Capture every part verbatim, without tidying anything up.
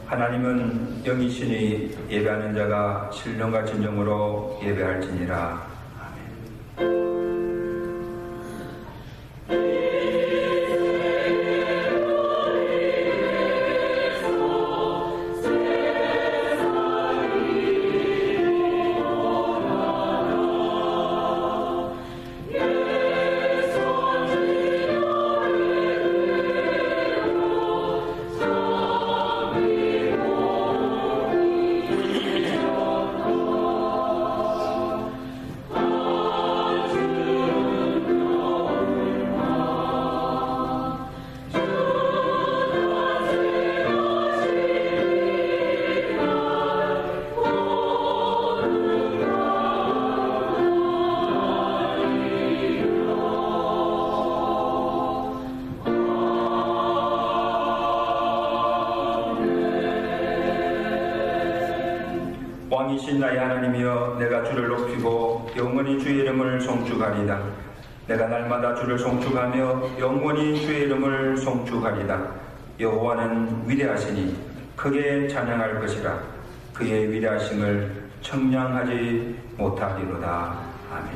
하나님은 영이시니 예배하는 자가 신령과 진정으로 예배할지니라. 아멘. 왕이신 나의 하나님이여, 내가 주를 높이고 영원히 주의 이름을 송축하리다. 내가 날마다 주를 송축하며 영원히 주의 이름을 송축하리다. 여호와는 위대하시니 크게 찬양할 것이라. 그의 위대하심을 청량하지 못하리로다. 아멘.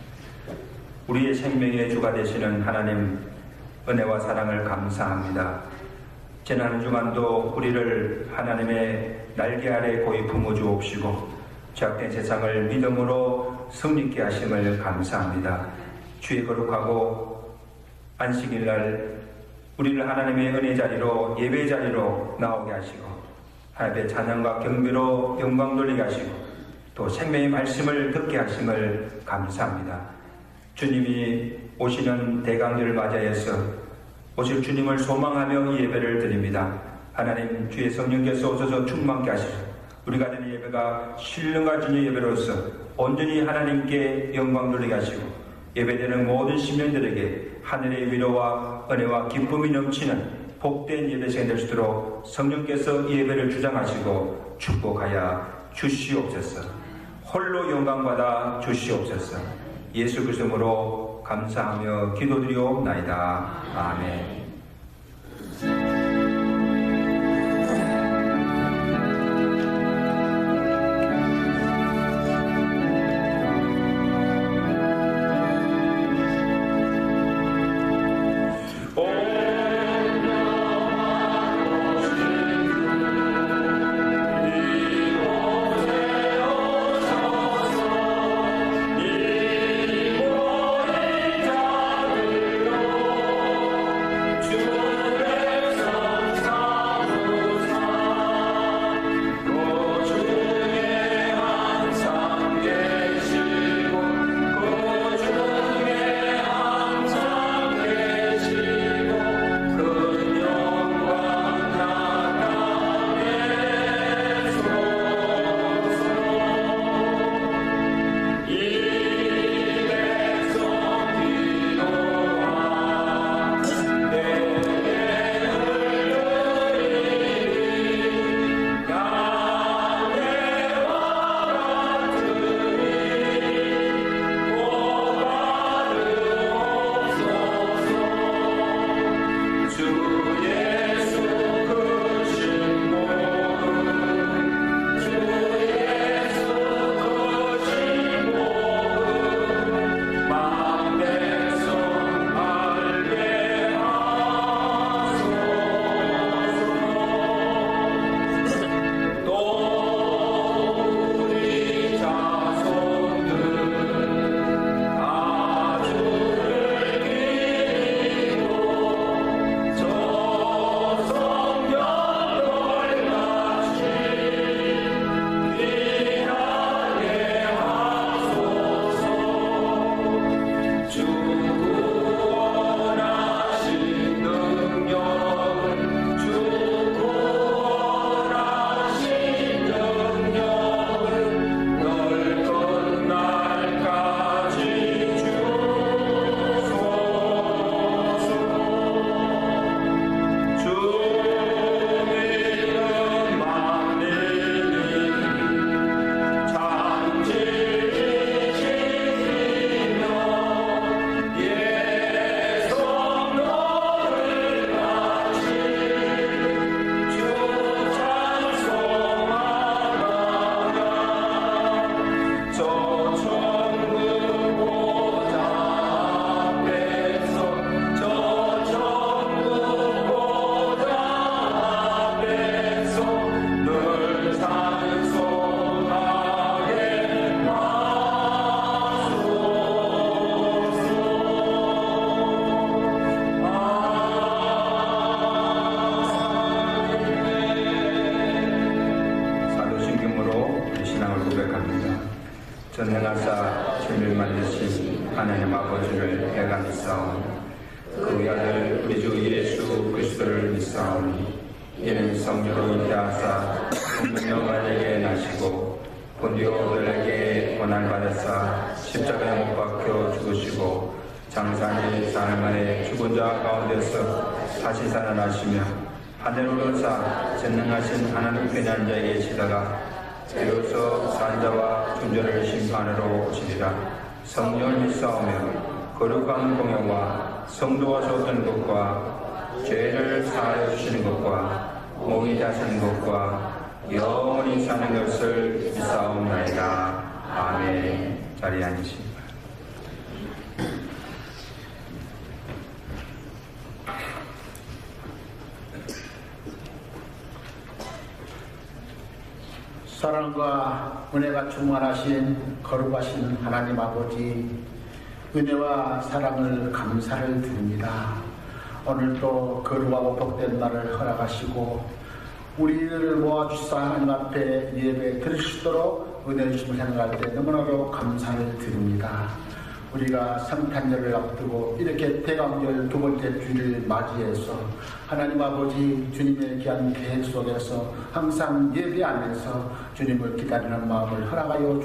우리의 생명의 주가 되시는 하나님, 은혜와 사랑을 감사합니다. 지난 한 주간도 우리를 하나님의 날개 아래 고이 품어 주옵시고 죄악된 세상을 믿음으로 승리케 하심을 감사합니다. 주의 거룩하고 안식일날 우리를 하나님의 은혜 자리로, 예배 자리로 나오게 하시고 하나님의 찬양과 경배로 영광 돌리게 하시고 또 생명의 말씀을 듣게 하심을 감사합니다. 주님이 오시는 대강절을 맞이해서 오실 주님을 소망하며 이 예배를 드립니다. 하나님, 주의 성령께서 오셔서 충만케 하시고 우리가 드리는 예배가 신령과 진의 예배로서 온전히 하나님께 영광 돌리게 하시고 예배되는 모든 시민들에게 하늘의 위로와 은혜와 기쁨이 넘치는 복된 예배 시간이 될 수 있도록 성령께서 이 예배를 주장하시고 축복하여 주시옵소서. 홀로 영광받아 주시옵소서. 예수 그리스도로 감사하며 기도드리옵나이다. 아멘. 전능하사 천을 만드신 하나님 아버지를 내가 믿사오니 그 아들 우리 주 예수 그리스도를 믿사오니 이는 성령으로 잉태하사 성령 마리아에게 나시고 본디오 빌라에게 고난받으사 십자가에 못 박혀 죽으시고 장사니 사흘 만에 죽은 자 가운데서 다시 살아나시며 하늘로 오르사 전능하신 하나님 편에 앉아 계시다가 비로소 산자와 존재를 심판으로 오시리라. 성령을 믿사오며 거룩한 공예와 성도와 쏟는 것과 죄를 사하여 주시는 것과 몸이 다스리는 것과 영원히 사는 것을 믿사옵나이다. 아멘. 자리에 앉으십니다. 사랑과 은혜가 충만하신 거룩하신 하나님 아버지, 은혜와 사랑을 감사를 드립니다. 오늘도 거룩하고 복된 날을 허락하시고 우리를 모아주사 하나님 앞에 예배 드릴 수 있도록 은혜 주심을 생각할 때 너무나도 감사를 드립니다. 우리가 성탄절을 앞두고 이렇게 대강절 두 번째 주일을 맞이해서 하나님 아버지 주님의 귀한 계획 속에서 항상 예배하면서 주님을 기다리는 마음을 허락하여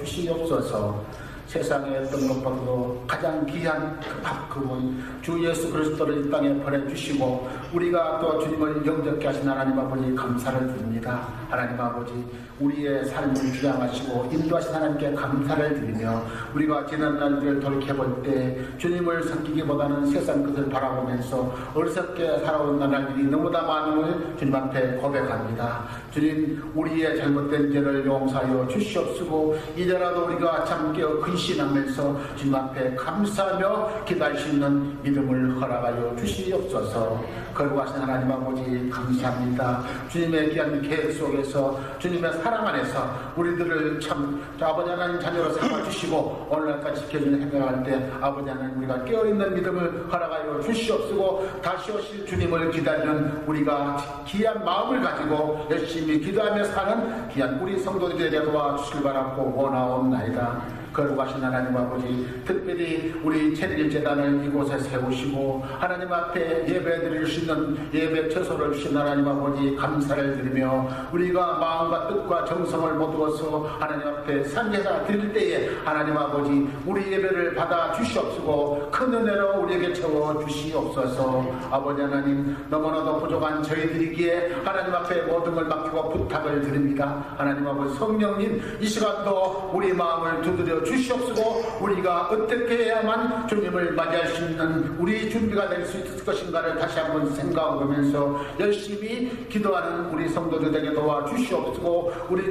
주시옵소서. 세상에 어떤 것보다도 가장 귀한 그 밥 그분 주 예수 그리스도를 이 땅에 보내주시고 우리가 또 주님을 영접케 하신 하나님 아버지 감사를 드립니다. 하나님 아버지 우리의 삶을 주장하시고 인도하신 하나님께 감사를 드리며 우리가 지난 날들을 돌이켜볼 때 주님을 섬기기보다는 세상 것을 바라보면서 어리석게 살아온 날들이 너무나 많음을 주님 앞에 고백합니다. 주님 우리의 잘못된 죄를 용서하여 주시옵시고 이제라도 우리가 참 깨어 근신하면서 주님 앞에 감사하며 기다릴 수 있는 믿음을 허락하여 주시옵소서. 거룩하신 하나님 아버지 감사합니다. 주님의 귀한 계획 속에서 주님의 사랑 안에서 우리들을 참 아버지 하나님 자녀로 삼아주시고 오늘날까지 지켜주는 생각할 때 아버지 하나님 우리가 깨어있는 믿음을 허락하여 주시옵시고 다시 오실 주님을 기다리는 우리가 귀한 마음을 가지고 열심히 기도하며 사는 귀한 우리 성도들이 되게 도와주실 바라고 원하옵나이다. 거룩하신 하나님 아버지 특별히 우리 체리일 재단을 이곳에 세우시고 하나님 앞에 예배 드릴 수 있는 예배 처소를 주신 하나님 아버지 감사를 드리며 우리가 마음과 뜻과 정성을 모두어서 하나님 앞에 상제사 드릴 때에 하나님 아버지 우리 예배를 받아 주시옵시고 큰 은혜로 우리에게 채워 주시옵소서. 아버지 하나님 너무나도 부족한 저희들이기에 하나님 앞에 모든 걸 맡기고 부탁을 드립니다. 하나님 아버지 성령님 이 시간도 우리 마음을 두드려 주시옵시고 우리가 어떻게 해야만 주님을 맞이할 수 있는 우리 준비가 될 수 있을 것인가를 다시 한번 생각해보면서 열심히 기도하는 우리 성도들에게 도와주시옵시고 우리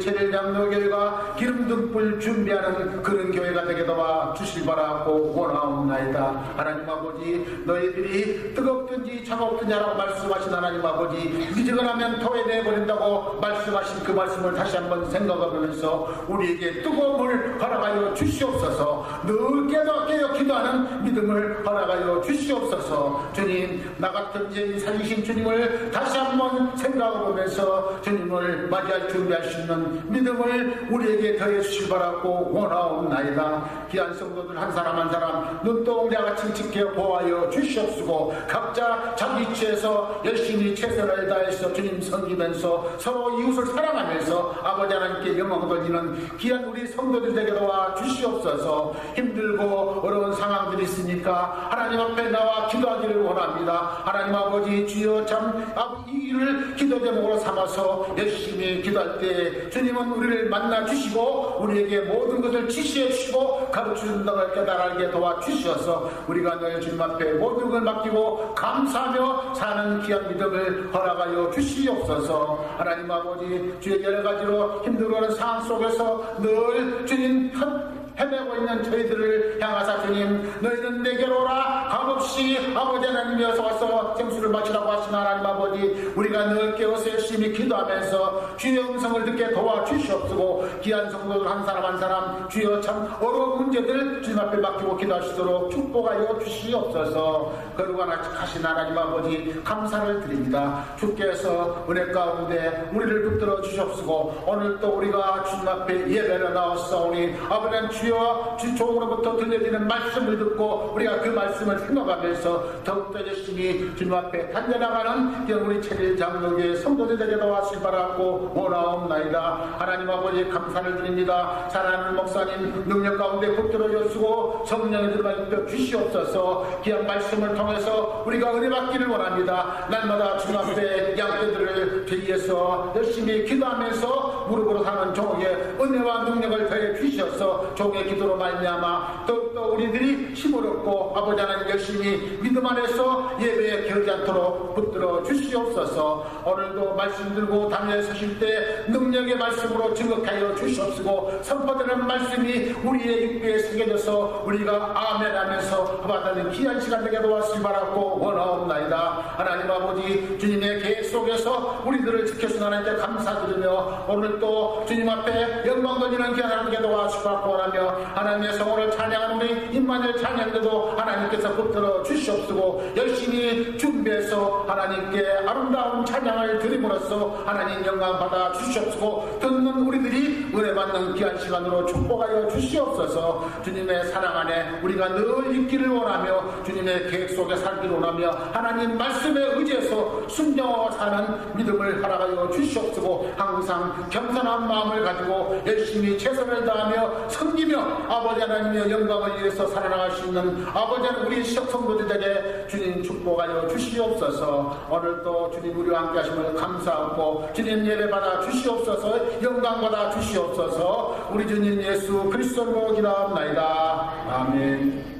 체질장로교회가 기름등불 준비하는 그런 교회가 되게 도와주실 바라고 원하옵나이다. 하나님 아버지 너희들이 뜨겁든지 차갑든지 하라고 말씀하신 하나님 아버지 미지근하면 토에 내버린다고 말씀하신 그 말씀을 다시 한번 생각해보면서 우리에게 뜨거움을 허락하여 주시옵소서. 늘 깨어 깨어 기도하는 믿음을 허락하여 주시옵소서. 주님 나 같은 죄인 살리신 주님을 다시 한번 생각해보면서 주님을 맞이할 준비할 수 있는 믿음을 우리에게 더해 주실 바라고 원하옵나이다. 귀한 성도들 한 사람 한 사람 눈동자 같이 지켜 보아여 주시옵시고 각자 자기 위치에서 열심히 최선을 다해서 주님 섬기면서 서로 이웃을 사랑하면서 아버지 하나님께 영광 돌리는 귀한 우리 성도들에게 도와 주시옵소서. 힘들고 어려운 상황들이 있으니까 하나님 앞에 나와 기도하기를 원합니다. 하나님 아버지 주여 참 이 일을 기도 제목으로 삼아서 열심히 기도할 때 주님은 우리를 만나 주시고 우리에게 모든 것을 지시해 주시고 가르쳐 준다고 깨달게 도와주셔서 우리가 늘 주님 앞에 모든 걸 맡기고 감사하며 사는 귀한 믿음을 허락하여 주시옵소서. 하나님 아버지 주의 여러 가지로 힘들어하는 상황 속에서 늘 주님 헤매고 있는 저희들을 향하사 주님 너희는 내게로 오라 값없이 아버지 하나님이 어서 와서 생수를 마시라고 하시 인도하신 하나님 아버지, 우리가 늘 깨어서 열심히 기도하면서 주의 음성을 듣게 도와주시옵시고, 귀한 성도들 한 사람 한 사람 주여 참 어려운 문제들 주님 앞에 맡기고 기도할 수 있도록 축복하여 주시옵소서. 거룩하신 하나님 아버지, 감사를 드립니다. 주께서 은혜 가운데 우리를 붙들어 주시옵시고, 오늘 또 우리가 주님 앞에 예배를 나왔사오니 아버지 주여 주 종으로부터 들려지는 말씀을 듣고 우리가 그 말씀을 생각하면서 더욱더 열심히 주님 앞에 달려나가는 우리 천일 장로교회 성도들에게 도와주시기 바라고 원하옵나이다. 하나님 아버지 감사를 드립니다. 사랑하는 목사님 능력 가운데 붙들어 주시고 성령의 들어가 주시옵소서. 귀한 말씀을 통해서 우리가 은혜 받기를 원합니다. 날마다 주님 앞에 양떼들을 위해서 열심히 기도하면서 무릎으로 사는 종에게 은혜와 능력을 더해 주시옵소서. 종의 기도로 말미암아 더욱더 우리들이 힘을 얻고 아버지 하나님 열심히 믿음 안에서 예배에 겨지 않도록 붙들어 주시옵소서. 오늘도 말씀 들고 당에 서실 때 능력의 말씀으로 증거하여 주시옵시고, 선포되는 말씀이 우리의 입구에 새겨져서 우리가 아멘 하면서 받아들이는 귀한 시간 되게 도와주시기 바라고 원하옵나이다. 하나님 아버지, 주님의 계획 속에서 우리들을 지켜주신 하나님께 감사드리며 오늘 또 주님 앞에 영광 돌리는 귀한 하나님께 도와주시기 바라고 원하며, 하나님의 성호를 찬양하는 우리 임마누엘 찬양대도 하나님께서 붙들어 주시옵시고, 열심히 준비해서 하나님께 아름다운 찬양을 드림으로써 하나님 영광 받아 주시옵시고, 듣는 우리들이 은혜 받는 귀한 시간으로 축복하여 주시옵소서. 주님의 사랑 안에 우리가 늘 있기를 원하며 주님의 계획 속에 살기를 원하며 하나님 말씀에 의지해서 순종하고 사는 믿음을 허락하여 주시옵시고, 항상 겸손한 마음을 가지고 열심히 최선을 다하며 섬기며 아버지 하나님의 영광을 위해서 살아나갈 수 있는 아버지 하나님 우리 성도들에게 주님 축복하여 주시옵소서. 오늘도 주님 우리와 함께 하심을 감사하고 주님 예배 받아 주시옵소서. 영광 받아 주시옵소서. 우리 주님 예수 그리스도로 기도합나이다. 아멘.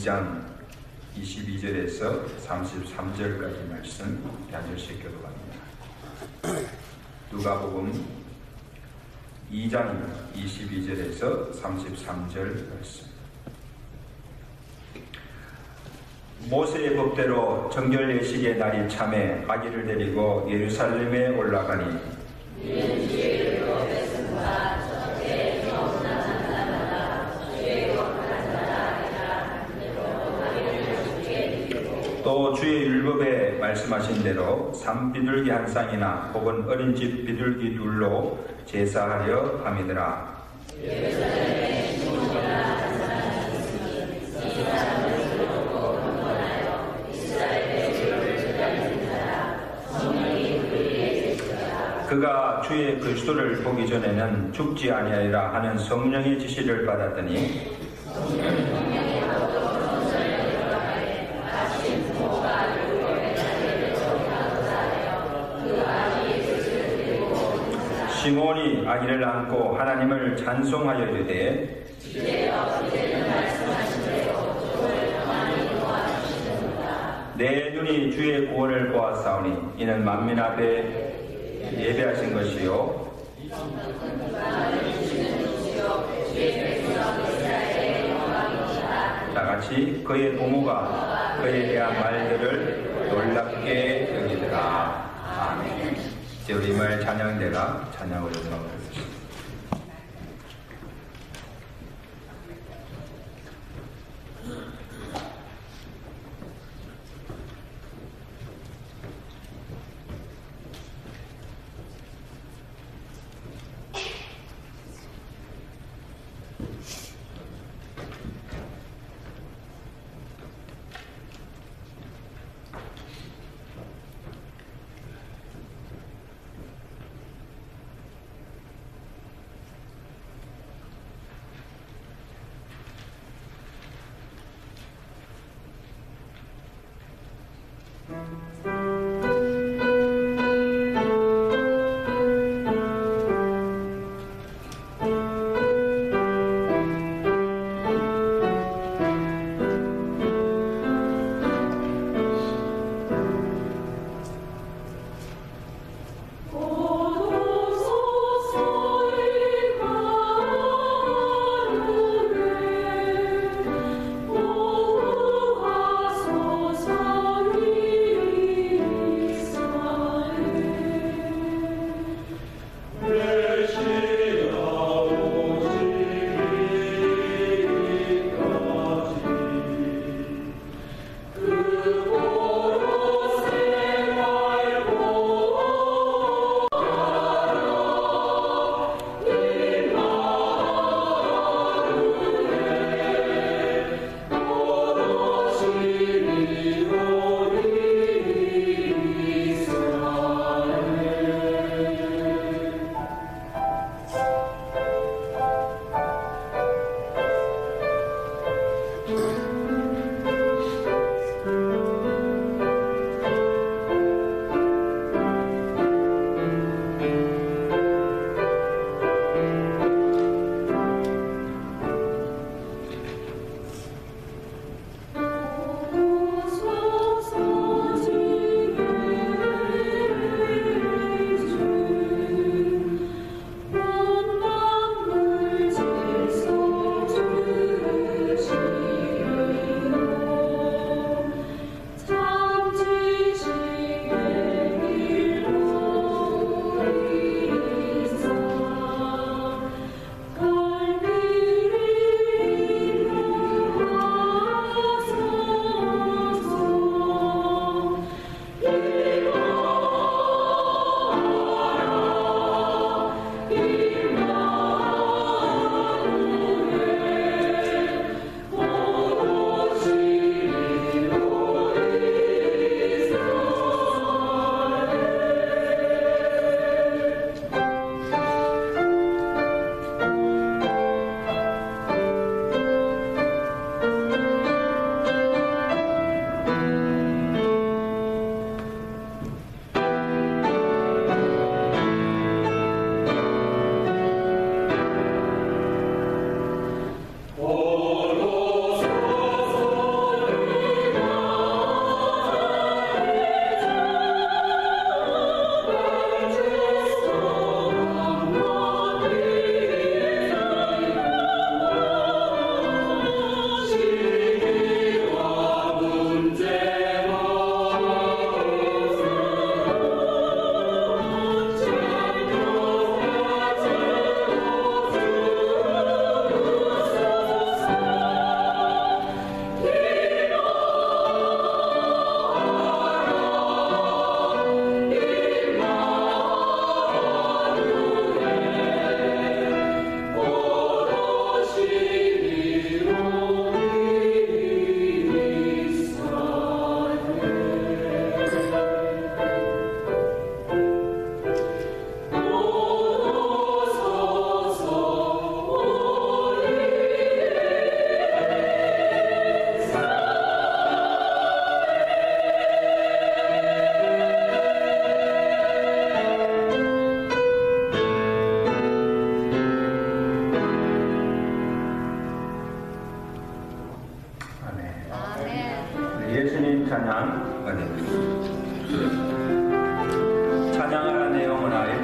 장 이십이 절에서 삼십삼 절까지 말씀 한 절씩 교독합니다. 누가복음 이 장 이십이 절에서 삼십삼 절 말씀. 모세의 법대로 정결 예식의 날이 참에 아기를 데리고 예루살렘에 올라가니 또 주의 율법에 말씀하신 대로 삼 비둘기 한 쌍이나 혹은 어린 집 비둘기 둘로 제사하려 함이더라. 그가 주의 그리스도를 보기 전에는 죽지 아니하리라 하는 성령의 지시를 받았더니 시몬이 아기를 안고 하나님을 찬송하여 이르되 내 눈이 주의 구원을 보았사오니 이는 만민 앞에 예배하신 것이요 다같이 그의 부모가 그에 대한 말들을 놀랍게 여기더라. 아멘. 이제 우리 말 찬양대가 찬양을 드리겠습니다.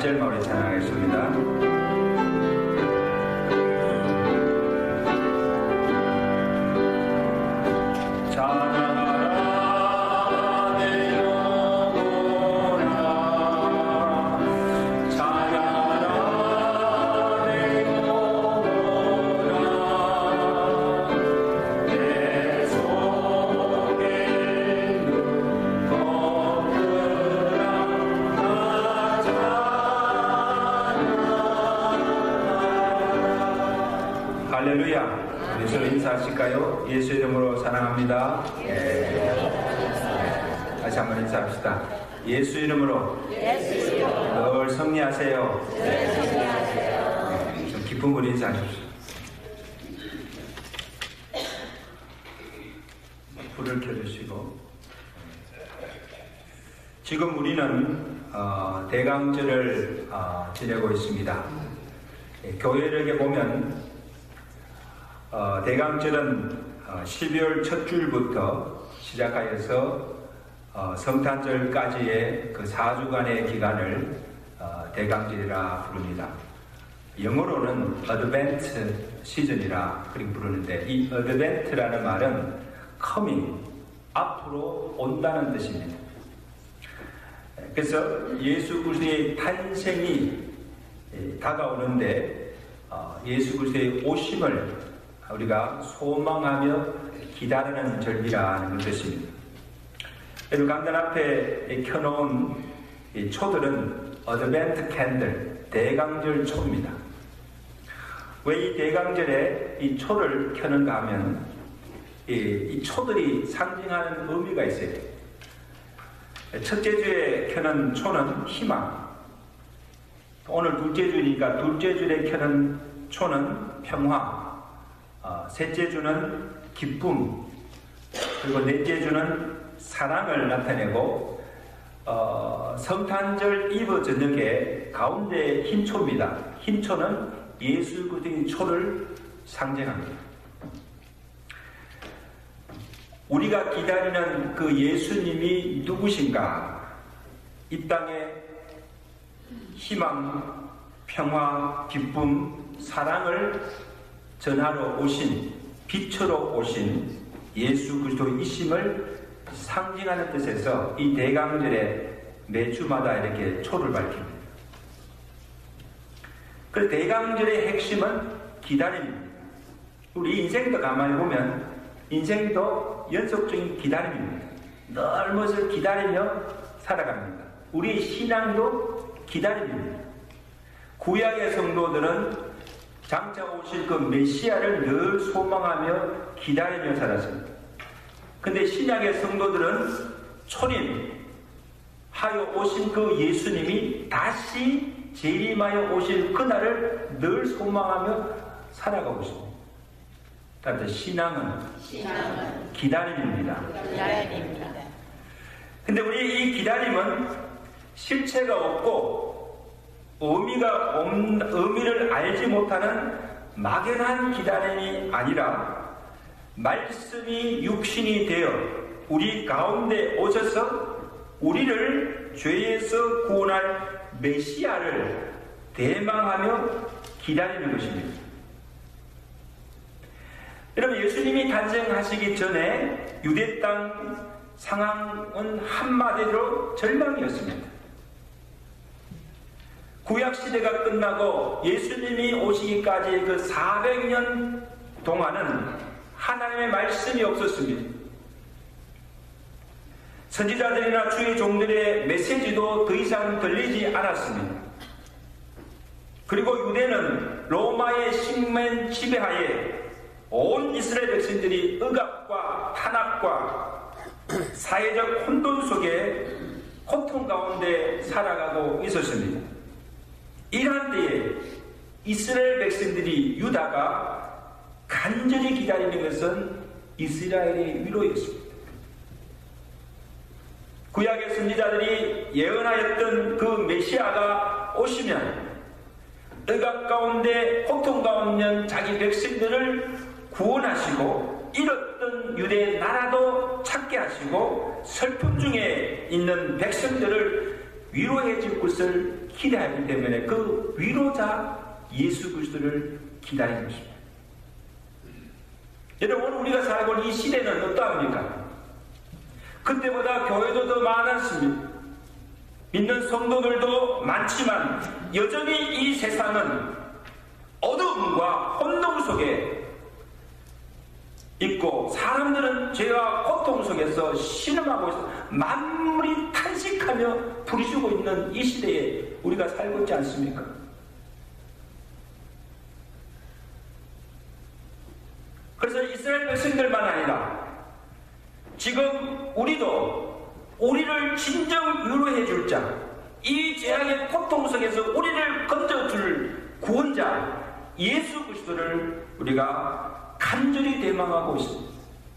절 우리 찬양하겠습니다. 할렐루야. 우리 서로 인사하실까요? 예수 이름으로 사랑합니다. 예. 다시 한번 인사합시다. 예수 이름으로 늘 승리하세요. 네, 좀 기쁜 분이 인사하십시오. 불을 켜주시고. 지금 우리는 어, 대강절을 어, 지내고 있습니다. 예, 교회를 이렇게 보면 어, 대강절은 어, 십이월 첫 주일부터 시작하여서 어, 성탄절까지의 그 사 주간의 기간을 어, 대강절이라 부릅니다. 영어로는 어드벤트 시즌이라 그렇게 부르는데, 이 어드벤트라는 말은 coming, 앞으로 온다는 뜻입니다. 그래서 예수 그리스도의 탄생이 다가오는데 어, 예수 그리스도의 오심을 우리가 소망하며 기다리는 절기라는 뜻입니다. 여러분, 강단 앞에 켜놓은 이 초들은 어드벤트 캔들, 대강절 초입니다. 왜 이 대강절에 이 초를 켜는가 하면 이, 이 초들이 상징하는 의미가 있어요. 첫째 주에 켜는 초는 희망, 오늘 둘째 주니까 둘째 주에 켜는 초는 평화, 어, 셋째 주는 기쁨, 그리고 넷째 주는 사랑을 나타내고, 어, 성탄절 이브 저녁에 가운데 흰 초입니다. 흰 초는 예수 그리스도의 초를 상징합니다. 우리가 기다리는 그 예수님이 누구신가? 이 땅에 희망, 평화, 기쁨, 사랑을 전하러 오신, 빛으로 오신 예수 그리스도의 이심을 상징하는 뜻에서 이 대강절에 매주마다 이렇게 초를 밝힙니다. 그 대강절의 핵심은 기다림입니다. 우리 인생도 가만히 보면 인생도 연속적인 기다림입니다. 늘 무엇을 기다리며 살아갑니다. 우리 신앙도 기다림입니다. 구약의 성도들은 장차 오실 그 메시아를 늘 소망하며 기다리며 살았습니다. 근데 신약의 성도들은 초림 하여 오신 그 예수님이 다시 재림하여 오실 그날을 늘 소망하며 살아가고 있습니다. 따라서 신앙은, 신앙은 기다림입니다. 기다림입니다. 근데 우리 이 기다림은 실체가 없고 의미가 없는, 의미를 알지 못하는 막연한 기다림이 아니라 말씀이 육신이 되어 우리 가운데 오셔서 우리를 죄에서 구원할 메시아를 대망하며 기다리는 것입니다. 여러분, 예수님이 탄생하시기 전에 유대 땅 상황은 한마디로 절망이었습니다. 구약시대가 끝나고 예수님이 오시기까지 그 사백 년 동안은 하나님의 말씀이 없었습니다. 선지자들이나 주의 종들의 메시지도 더 이상 들리지 않았습니다. 그리고 유대는 로마의 식민 지배하에 온 이스라엘 백성들이 억압과 탄압과 사회적 혼돈 속에 고통 가운데 살아가고 있었습니다. 이러한 때에 이스라엘 백성들이 유다가 간절히 기다리는 것은 이스라엘의 위로였습니다. 구약의 선지자들이 예언하였던 그 메시아가 오시면 억압 가운데 고통 가운데 자기 백성들을 구원하시고 잃었던 유대 나라도 찾게 하시고 슬픔 중에 있는 백성들을 위로해 줄 것을 기대하기 때문에 그 위로자 예수 그리스도를 기다리는 것입니다. 여러분, 우리가 살고 있는 이 시대는 어떠합니까? 그때보다 교회도 더 많았습니다. 믿는 성도들도 많지만 여전히 이 세상은 어둠과 혼동 속에 있고 사람들은 죄와 고통 속에서 신음하고 있어 만물이 탄식하며 부르짖고 있는 이 시대에 우리가 살고 있지 않습니까? 그래서 이스라엘 백성들만 아니라 지금 우리도 우리를 진정 위로해 줄 자, 이 죄악의 고통 속에서 우리를 건져줄 구원자 예수 그리스도를 우리가 간절히 대망하고 있습니다.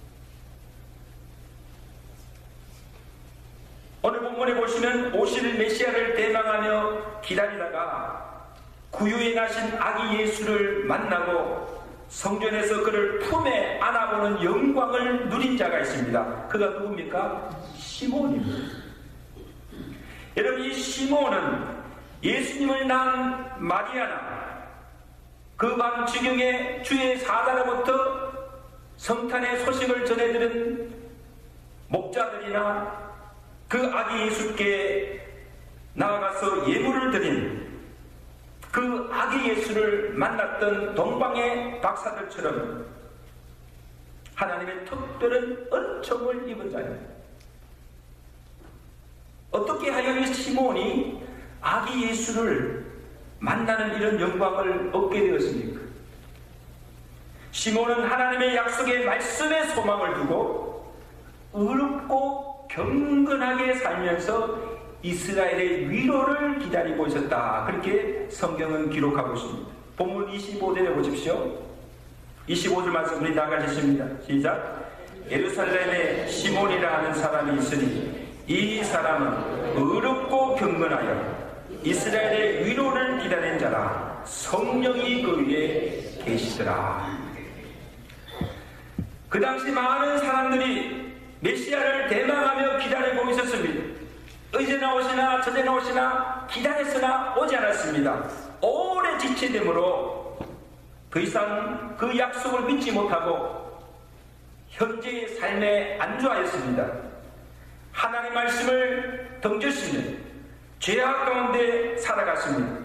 오늘 본문에 보시면 오실 메시아를 대망하며 기다리다가 구유에 나신 아기 예수를 만나고 성전에서 그를 품에 안아보는 영광을 누린 자가 있습니다. 그가 누굽니까? 시몬입니다. 여러분, 이 시몬은 예수님을 낳은 마리아나 그 밤 지경에 주의 사자로부터 성탄의 소식을 전해들은 목자들이나 그 아기 예수께 나아가서 예물을 드린 그 아기 예수를 만났던 동방의 박사들처럼 하나님의 특별한 은총을 입은 자입니다. 어떻게 하여 이 시몬이 아기 예수를 만나는 이런 영광을 얻게 되었습니까? 시몬은 하나님의 약속의 말씀에 소망을 두고 의롭고 경건하게 살면서 이스라엘의 위로를 기다리고 있었다. 그렇게 성경은 기록하고 있습니다. 본문 이십오 절에 보십시오. 이십오 절 말씀 우리 다 같이 읽습니다. 시작. 예루살렘에 시몬이라 하는 사람이 있으니 이 사람은 의롭고 경건하여 이스라엘의 위로를 기다린 자라. 성령이 그 위에 계시더라. 그 당시 많은 사람들이 메시아를 대망하며 기다리고 있었습니다. 이제 나오시나 저제 나오시나 기다렸으나 오지 않았습니다. 오래 지체됨으로 더 이상 그 약속을 믿지 못하고 현재의 삶에 안주하였습니다. 하나님의 말씀을 던졌으며 죄악 가운데 살아갔습니다.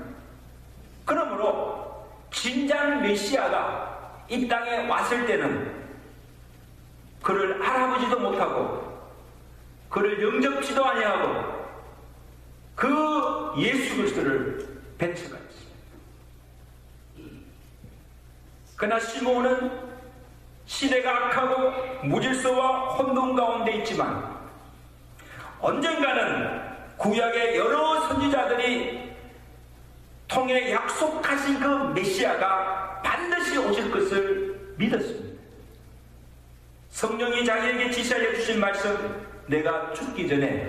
그러므로 진정 메시아가 이 땅에 왔을 때는 그를 알아보지도 못하고 그를 영접지도 아니하고 그 예수 그리스도를 배척하였습니다. 그러나 시몬은 시대가 악하고 무질서와 혼돈 가운데 있지만 언젠가는 구약의 여러 선지자들이 통해 약속하신 그 메시아가 반드시 오실 것을 믿었습니다. 성령이 자기에게 지시하여 주신 말씀, 내가 죽기 전에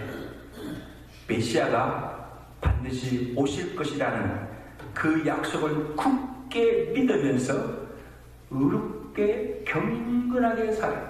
메시아가 반드시 오실 것이라는 그 약속을 굳게 믿으면서 의롭게 경건하게 살아요.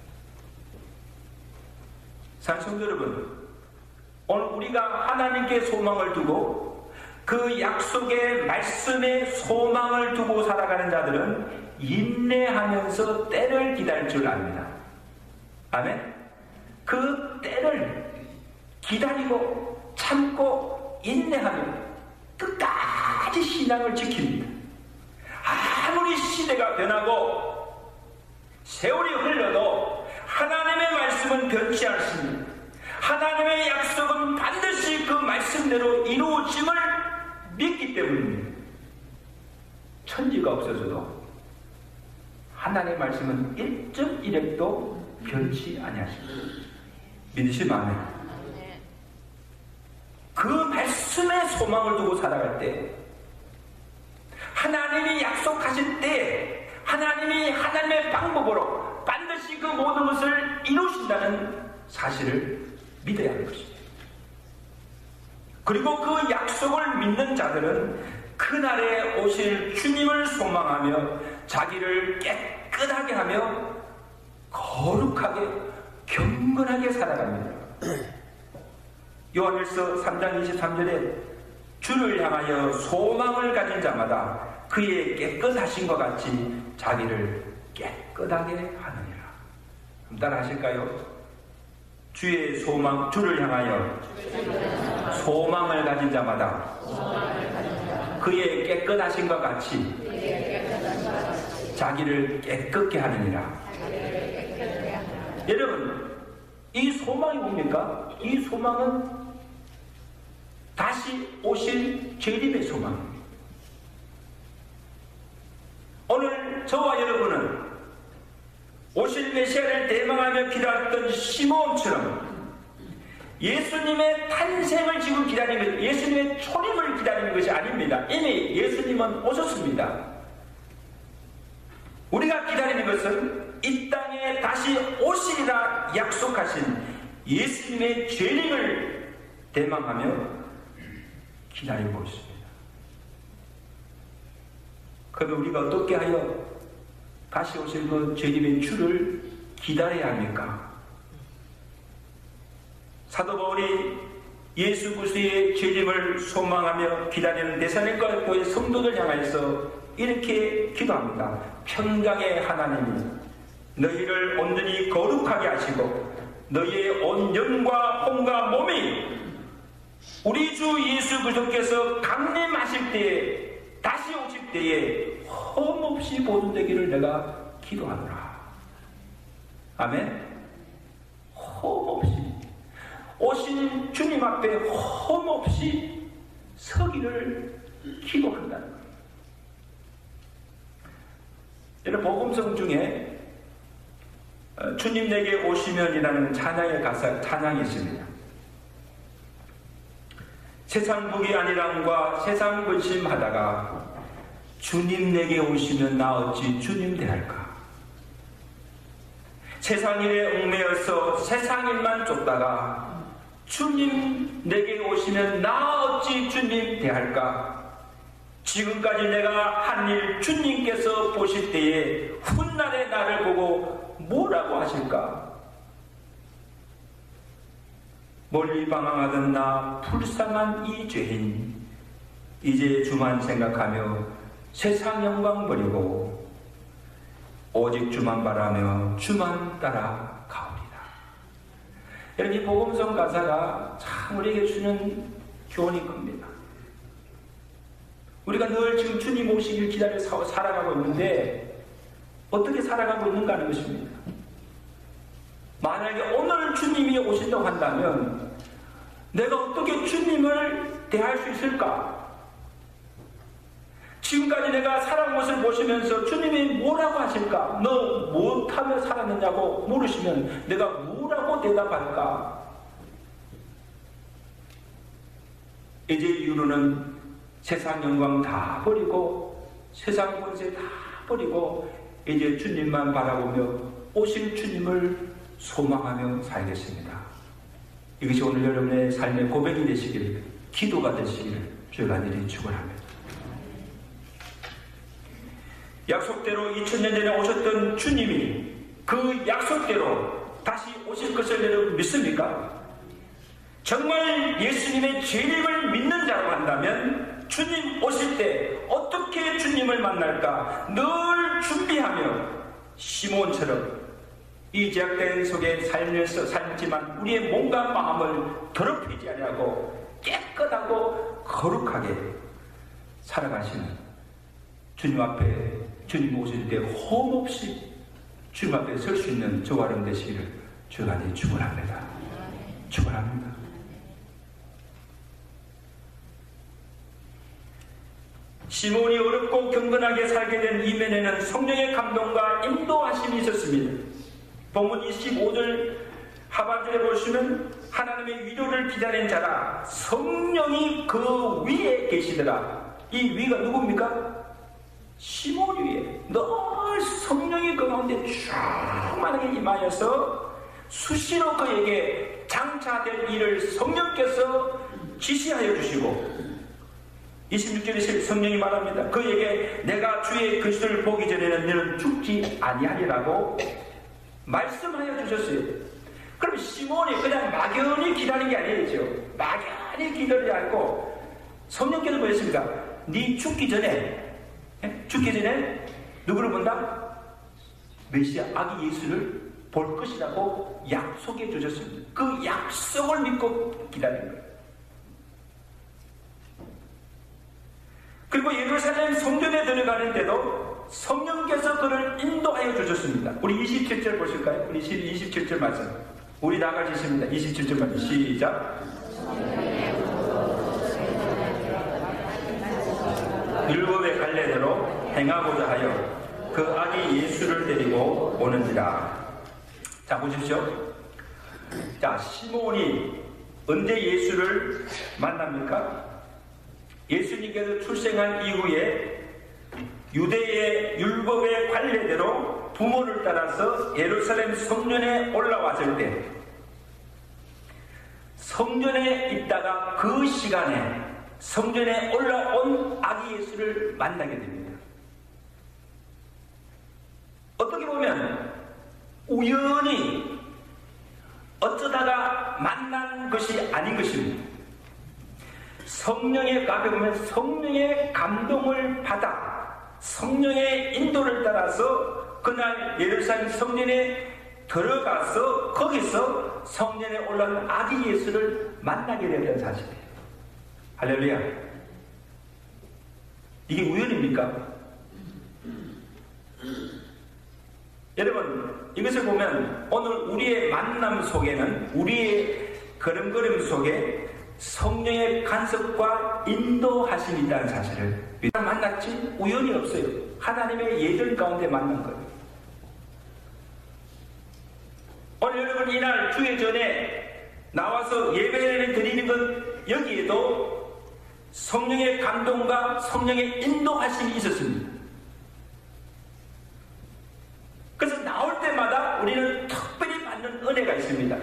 사랑하는 여러분, 오늘 우리가 하나님께 소망을 두고 그 약속의 말씀에 소망을 두고 살아가는 자들은 인내하면서 때를 기다릴 줄 압니다. 아멘. 그 때를 기다리고 참고 인내하며 끝까지 신앙을 지킵니다. 아무리 시대가 변하고 세월이 흘러도 하나님의 말씀은 변치 않습니다. 하나님의 약속은 반드시 그 말씀대로 이루어짐을 믿기 때문입니다. 천지가 없어져도 하나님의 말씀은 일 점 일 핵도 변치 아니하십니다. 믿으시면 아멘. 그 말씀에 소망을 두고 살아갈 때 하나님이 약속하신 때 하나님이 하나님의 방법으로 반드시 그 모든 것을 이루신다는 사실을 믿어야 하는 것입니다. 그리고 그 약속을 믿는 자들은 그날에 오실 주님을 소망하며 자기를 깨끗하게 하며 거룩하게 경건하게 살아갑니다. 요한일서 삼 장 이십삼 절에 주를 향하여 소망을 가진 자마다 그의 깨끗하심과 같이 자기를 깨끗하게 하느니라. 그럼 따라 하실까요? 주의 소망, 주를 향하여 소망을 가진 자마다 그의 깨끗하심과 같이 자기를 깨끗게 하느니라. 여러분, 이 소망이 뭡니까? 이 소망은 다시 오실 재림의 소망입니다. 오늘 저와 여러분은 오실 메시아를 대망하며 기다렸던 시몬처럼 예수님의 탄생을 지금 기다리는 것, 예수님의 초림을 기다리는 것이 아닙니다. 이미 예수님은 오셨습니다. 우리가 기다리는 것은 이 땅에 다시 오시리라 약속하신 예수님의 재림을 대망하며 기다리고 있습니다. 그러면 우리가 어떻게 하여 다시 오실 그 재림의 주를 기다려야 합니까? 사도 바울이 예수 그리스도의 재림을 소망하며 기다리는 데살로니가 교회 성도들 향하여서 이렇게 기도합니다. 평강의 하나님이 너희를 온전히 거룩하게 하시고 너희의 온 영과 혼과 몸이 우리 주 예수 그리스도께서 강림하실 때에 다시 오실 때에 험없이 보존되기를 내가 기도하노라. 아멘. 험없이 오신 주님 앞에 험없이 서기를 기도한다는 거예요. 여러분, 복음성 중에 주님 내게 오시면이라는 찬양의 가사, 찬양이 있습니다. 세상 무기 아니람과 세상 근심하다가 주님 내게 오시면 나 어찌 주님 대할까? 세상 일에 얽매여서 세상 일만 쫓다가 주님 내게 오시면 나 어찌 주님 대할까? 지금까지 내가 한 일 주님께서 보실 때에 훗날에 나를 보고 뭐라고 하실까? 멀리 방황하던 나 불쌍한 이 죄인, 이제 주만 생각하며 세상 영광 버리고 오직 주만 바라며 주만 따라 가오리라. 여러분, 이 복음성 가사가 참 우리에게 주는 교훈이 큽니다. 우리가 늘 지금 주님 오시길 기다려 살아가고 있는데 어떻게 살아가고 있는가 하는 것입니다. 만약에 오늘 주님이 오신다고 한다면 내가 어떻게 주님을 대할 수 있을까? 지금까지 내가 살아온 것을 보시면서 주님이 뭐라고 하실까? 너 못하며 살았느냐고 물으시면 내가 뭐라고 대답할까? 이제 이후로는 세상 영광 다 버리고 세상 권세 다 버리고 이제 주님만 바라보며 오실 주님을 소망하며 살겠습니다. 이것이 오늘 여러분의 삶의 고백이 되시길, 기도가 되시기를 주가 간절히 축원합니다. 약속대로 이천 년 전에 오셨던 주님이 그 약속대로 다시 오실 것을 여러분 믿습니까? 정말 예수님의 재림을 믿는 자로 한다면 주님 오실 때 어떻게 주님을 만날까 늘 준비하며 시몬처럼 이 제약된 속에 살면서 살지만 우리의 몸과 마음을 더럽히지 아니하고 깨끗하고 거룩하게 살아가시는 주님 앞에, 주님 오실 때 험없이 주님 앞에 설 수 있는 저와 여러분 되시기를 주가 간절히 축원합니다. 축원합니다. 시몬이 어렵고 경건하게 살게 된 이면에는 성령의 감동과 인도하심이 있었습니다. 본문 이십오 절 하반절에 보시면 하나님의 위로를 기다린 자라 성령이 그 위에 계시더라. 이 위가 누굽니까? 시몬 위에 늘 성령이 그 가운데 충만하게 임하여서 수시로 그에게 장차될 일을 성령께서 지시하여 주시고 이십육 절에 성령이 말합니다. 그에게 내가 주의 그리스도를 보기 전에는 너는 죽지 아니하리라고 말씀하여 주셨어요. 그럼 시몬이 그냥 막연히 기다린 게 아니죠. 막연히 기다리지 않고 성령께서 뭐였습니까? 네 죽기 전에, 죽기 전에 누구를 본다? 메시아 아기 예수를 볼 것이라고 약속해 주셨습니다. 그 약속을 믿고 기다린 거예요. 그리고 예루살렘 성전에 들어가는데도 성령께서 그를 인도하여 주셨습니다. 우리 이십칠 절 보실까요? 우리 이십칠 절 말씀. 우리 다 같이 있습니다. 이십칠 절 말씀. 시작. 율법의 갈례대로 행하고자 하여 그 아기 예수를 데리고 오는지라. 자, 보십시오. 자, 시몬이 언제 예수를 만납니까? 예수님께서 출생한 이후에 유대의 율법의 관례대로 부모를 따라서 예루살렘 성전에 올라왔을 때, 성전에 있다가 그 시간에 성전에 올라온 아기 예수를 만나게 됩니다. 어떻게 보면 우연히 어쩌다가 만난 것이 아닌 것입니다. 성령의 앞에 보면 성령의 감동을 받아 성령의 인도를 따라서 그날 예루살렘 성전에 들어가서 거기서 성전에 올라온 아기 예수를 만나게 된다는 사실이에요. 할렐루야. 이게 우연입니까? 여러분, 이것을 보면 오늘 우리의 만남 속에는, 우리의 걸음걸음 속에 성령의 간섭과 인도하심이 있다는 사실을 만났지 우연이 없어요. 하나님의 예정 가운데 만난 거예요. 오늘 여러분 이날 주의 전에 나와서 예배를 드리는 것, 여기에도 성령의 감동과 성령의 인도하심이 있었습니다. 그래서 나올 때마다 우리는 특별히 받는 은혜가 있습니다.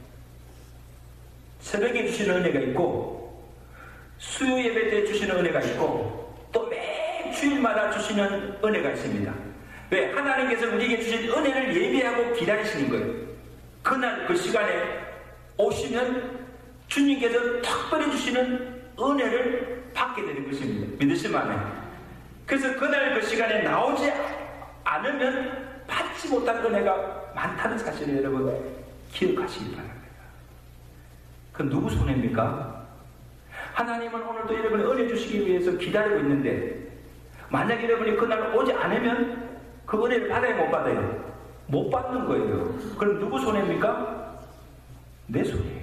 새벽에 주시는 은혜가 있고, 수요 예배 때 주시는 은혜가 있고, 또 매 주일마다 주시는 은혜가 있습니다. 왜? 하나님께서 우리에게 주신 은혜를 예배하고 기다리시는 거예요. 그날 그 시간에 오시면 주님께서 특별히 주시는 은혜를 받게 되는 것입니다. 믿으시면. 그래서 그날 그 시간에 나오지 않으면 받지 못한 은혜가 많다는 사실을 여러분 기억하시기 바랍니다. 그럼 누구 손해입니까? 하나님은 오늘도 여러분이 은혜 주시기 위해서 기다리고 있는데, 만약 여러분이 그날 오지 않으면 그 은혜를 받아야 못 받아요? 못 받는 거예요. 그럼 누구 손해입니까? 내 손해예요.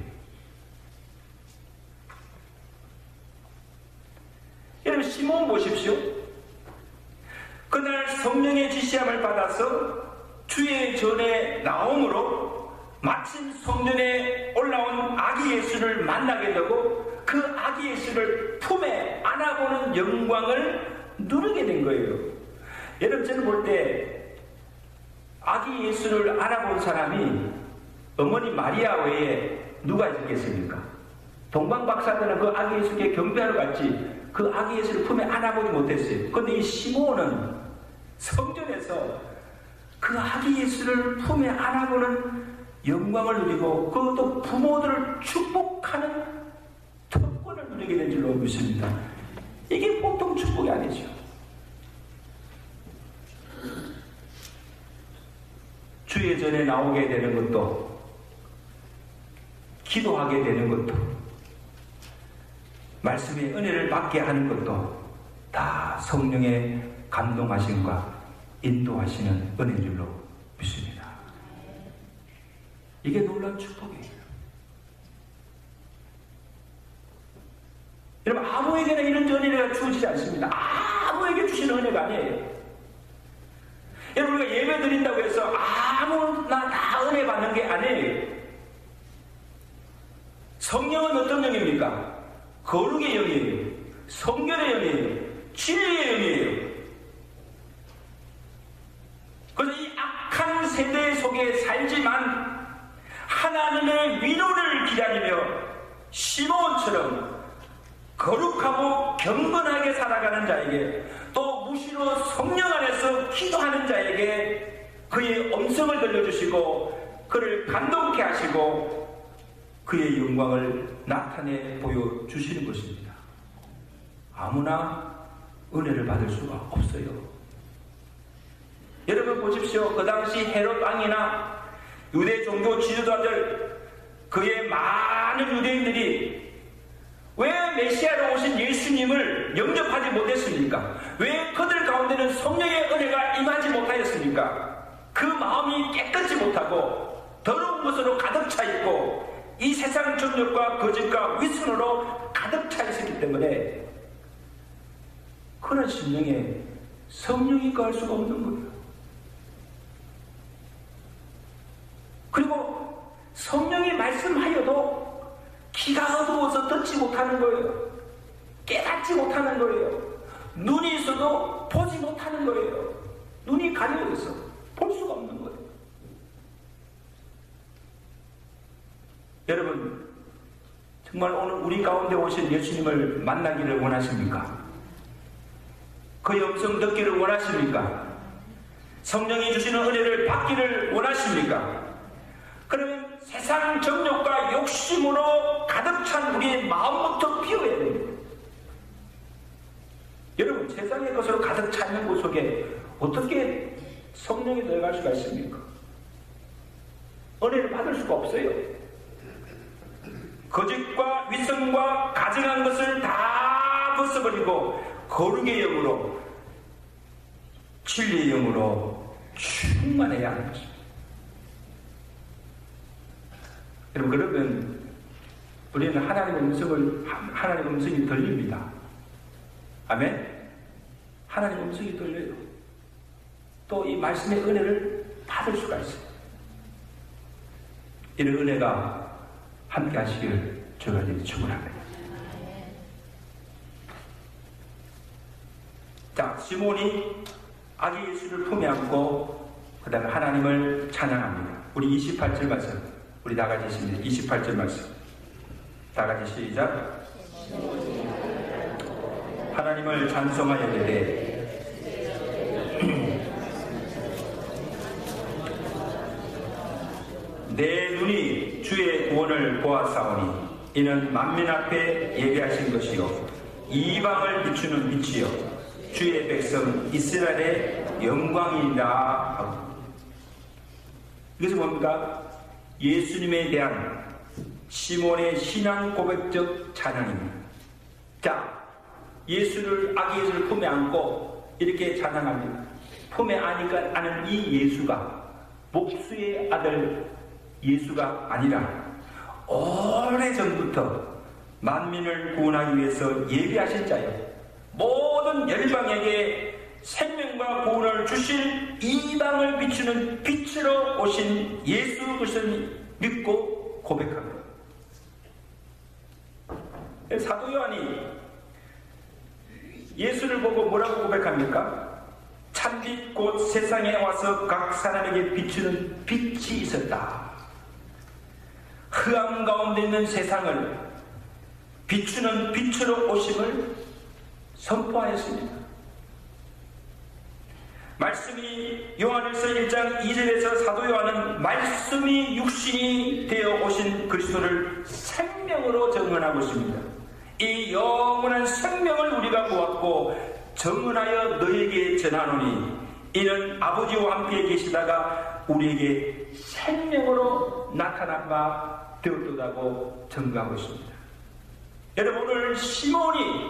여러분 시몬 보십시오. 그날 성령의 지시함을 받아서 주의 전에 나옴으로 마침 성전에 올라온 아기 예수를 만나게 되고 그 아기 예수를 품에 안아보는 영광을 누리게 된 거예요. 여러분 저는 볼 때 아기 예수를 알아본 사람이 어머니 마리아 외에 누가 있겠습니까? 동방박사들은 그 아기 예수께 경배하러 갔지 그 아기 예수를 품에 안아보지 못했어요. 그런데 이 시몬은 성전에서 그 아기 예수를 품에 안아보는 영광을 누리고 그것도 부모들을 축복하는 특권을 누리게 된 줄로 믿습니다. 이게 보통 축복이 아니죠. 주의 전에 나오게 되는 것도, 기도하게 되는 것도, 말씀의 은혜를 받게 하는 것도 다 성령의 감동하심과 인도하시는 은혜인 줄로 믿습니다. 이게 놀라운 축복이에요. 여러분 아무에게나 이런 은혜가 주어지지 않습니다. 아무에게 주시는 은혜가 아니에요. 여러분 우리가 예배 드린다고 해서 아무나 다 은혜 받는 게 아니에요. 성령은 어떤 영입니까? 거룩의 영이에요. 성결의 영이에요. 진리의 영이에요. 그래서 이 악한 세대 속에 살지만 하나님의 위로를 기다리며 시몬처럼 거룩하고 경건하게 살아가는 자에게, 또 무시로 성령 안에서 기도하는 자에게 그의 음성을 들려주시고 그를 감동케 하시고 그의 영광을 나타내 보여주시는 것입니다. 아무나 은혜를 받을 수가 없어요. 여러분 보십시오. 그 당시 헤롯 왕이나 유대 종교 지도자들, 그의 많은 유대인들이 왜 메시아로 오신 예수님을 영접하지 못했습니까? 왜 그들 가운데는 성령의 은혜가 임하지 못하였습니까? 그 마음이 깨끗지 못하고 더러운 것으로 가득 차 있고 이 세상 정욕과 거짓과 위선으로 가득 차 있었기 때문에 그런 심령에 성령이 거할 수가 없는 거예요. 그리고 성령이 말씀하여도 귀가 어두워서 듣지 못하는 거예요. 깨닫지 못하는 거예요. 눈이 있어도 보지 못하는 거예요. 눈이 가려져 있어 볼 수가 없는 거예요. 여러분, 정말 오늘 우리 가운데 오신 예수님을 만나기를 원하십니까? 그의 음성 듣기를 원하십니까? 성령이 주시는 은혜를 받기를 원하십니까? 그러면 세상 정욕과 욕심으로 가득 찬 우리의 마음부터 비워야 됩니다. 여러분, 세상의 것으로 가득 차 있는 곳 속에 어떻게 성령이 들어갈 수가 있습니까? 은혜를 받을 수가 없어요. 거짓과 위선과 가증한 것을 다 벗어버리고 거룩의 영으로, 진리의 영으로 충만해야 하는 것입니다. 여러분, 그러면 우리는 하나님의 음성을, 하나님의 음성이 들립니다. 아멘? 하나님의 음성이 들려요. 또 이 말씀의 은혜를 받을 수가 있어요. 이런 은혜가 함께 하시기를 주가 축원합니다. 자, 시몬이 아기 예수를 품에 안고 그 다음에 하나님을 찬양합니다. 우리 이십팔 절 말씀, 우리 다 같이 있습니다. 이십팔 절 말씀 다 같이 시작. 하나님을 찬송하여 이르되 내 눈이 주의 구원을 보았사오니 이는 만민 앞에 예비하신 것이요 이방을 비추는 빛이요 주의 백성 이스라엘의 영광이다 하고, 이것은 뭡니까? 예수님에 대한 시몬의 신앙 고백적 찬양입니다. 자, 예수를, 아기 예수를 품에 안고 이렇게 찬양합니다. 품에 안으니까 아는 이 예수가 목수의 아들 예수가 아니라 오래전부터 만민을 구원하기 위해서 예비하신 자예요. 모든 열방에게 생명과 구원을 주실 이방을 비추는 빛으로 오신 예수 그리스도를 믿고 고백합니다. 사도 요한이 예수를 보고 뭐라고 고백합니까? 참빛 곧 세상에 와서 각 사람에게 비추는 빛이 있었다. 흑암 가운데 있는 세상을 비추는 빛으로 오심을 선포하였습니다. 말씀이 요한일서 일 장 이 절에서 사도 요한은 말씀이 육신이 되어 오신 그리스도를 생명으로 증언하고 있습니다. 이 영원한 생명을 우리가 보았고 증언하여 너에게 전하노니 이는 아버지와 함께 계시다가 우리에게 생명으로 나타난 바 되었다고 증거하고 있습니다. 여러분, 오늘 시몬이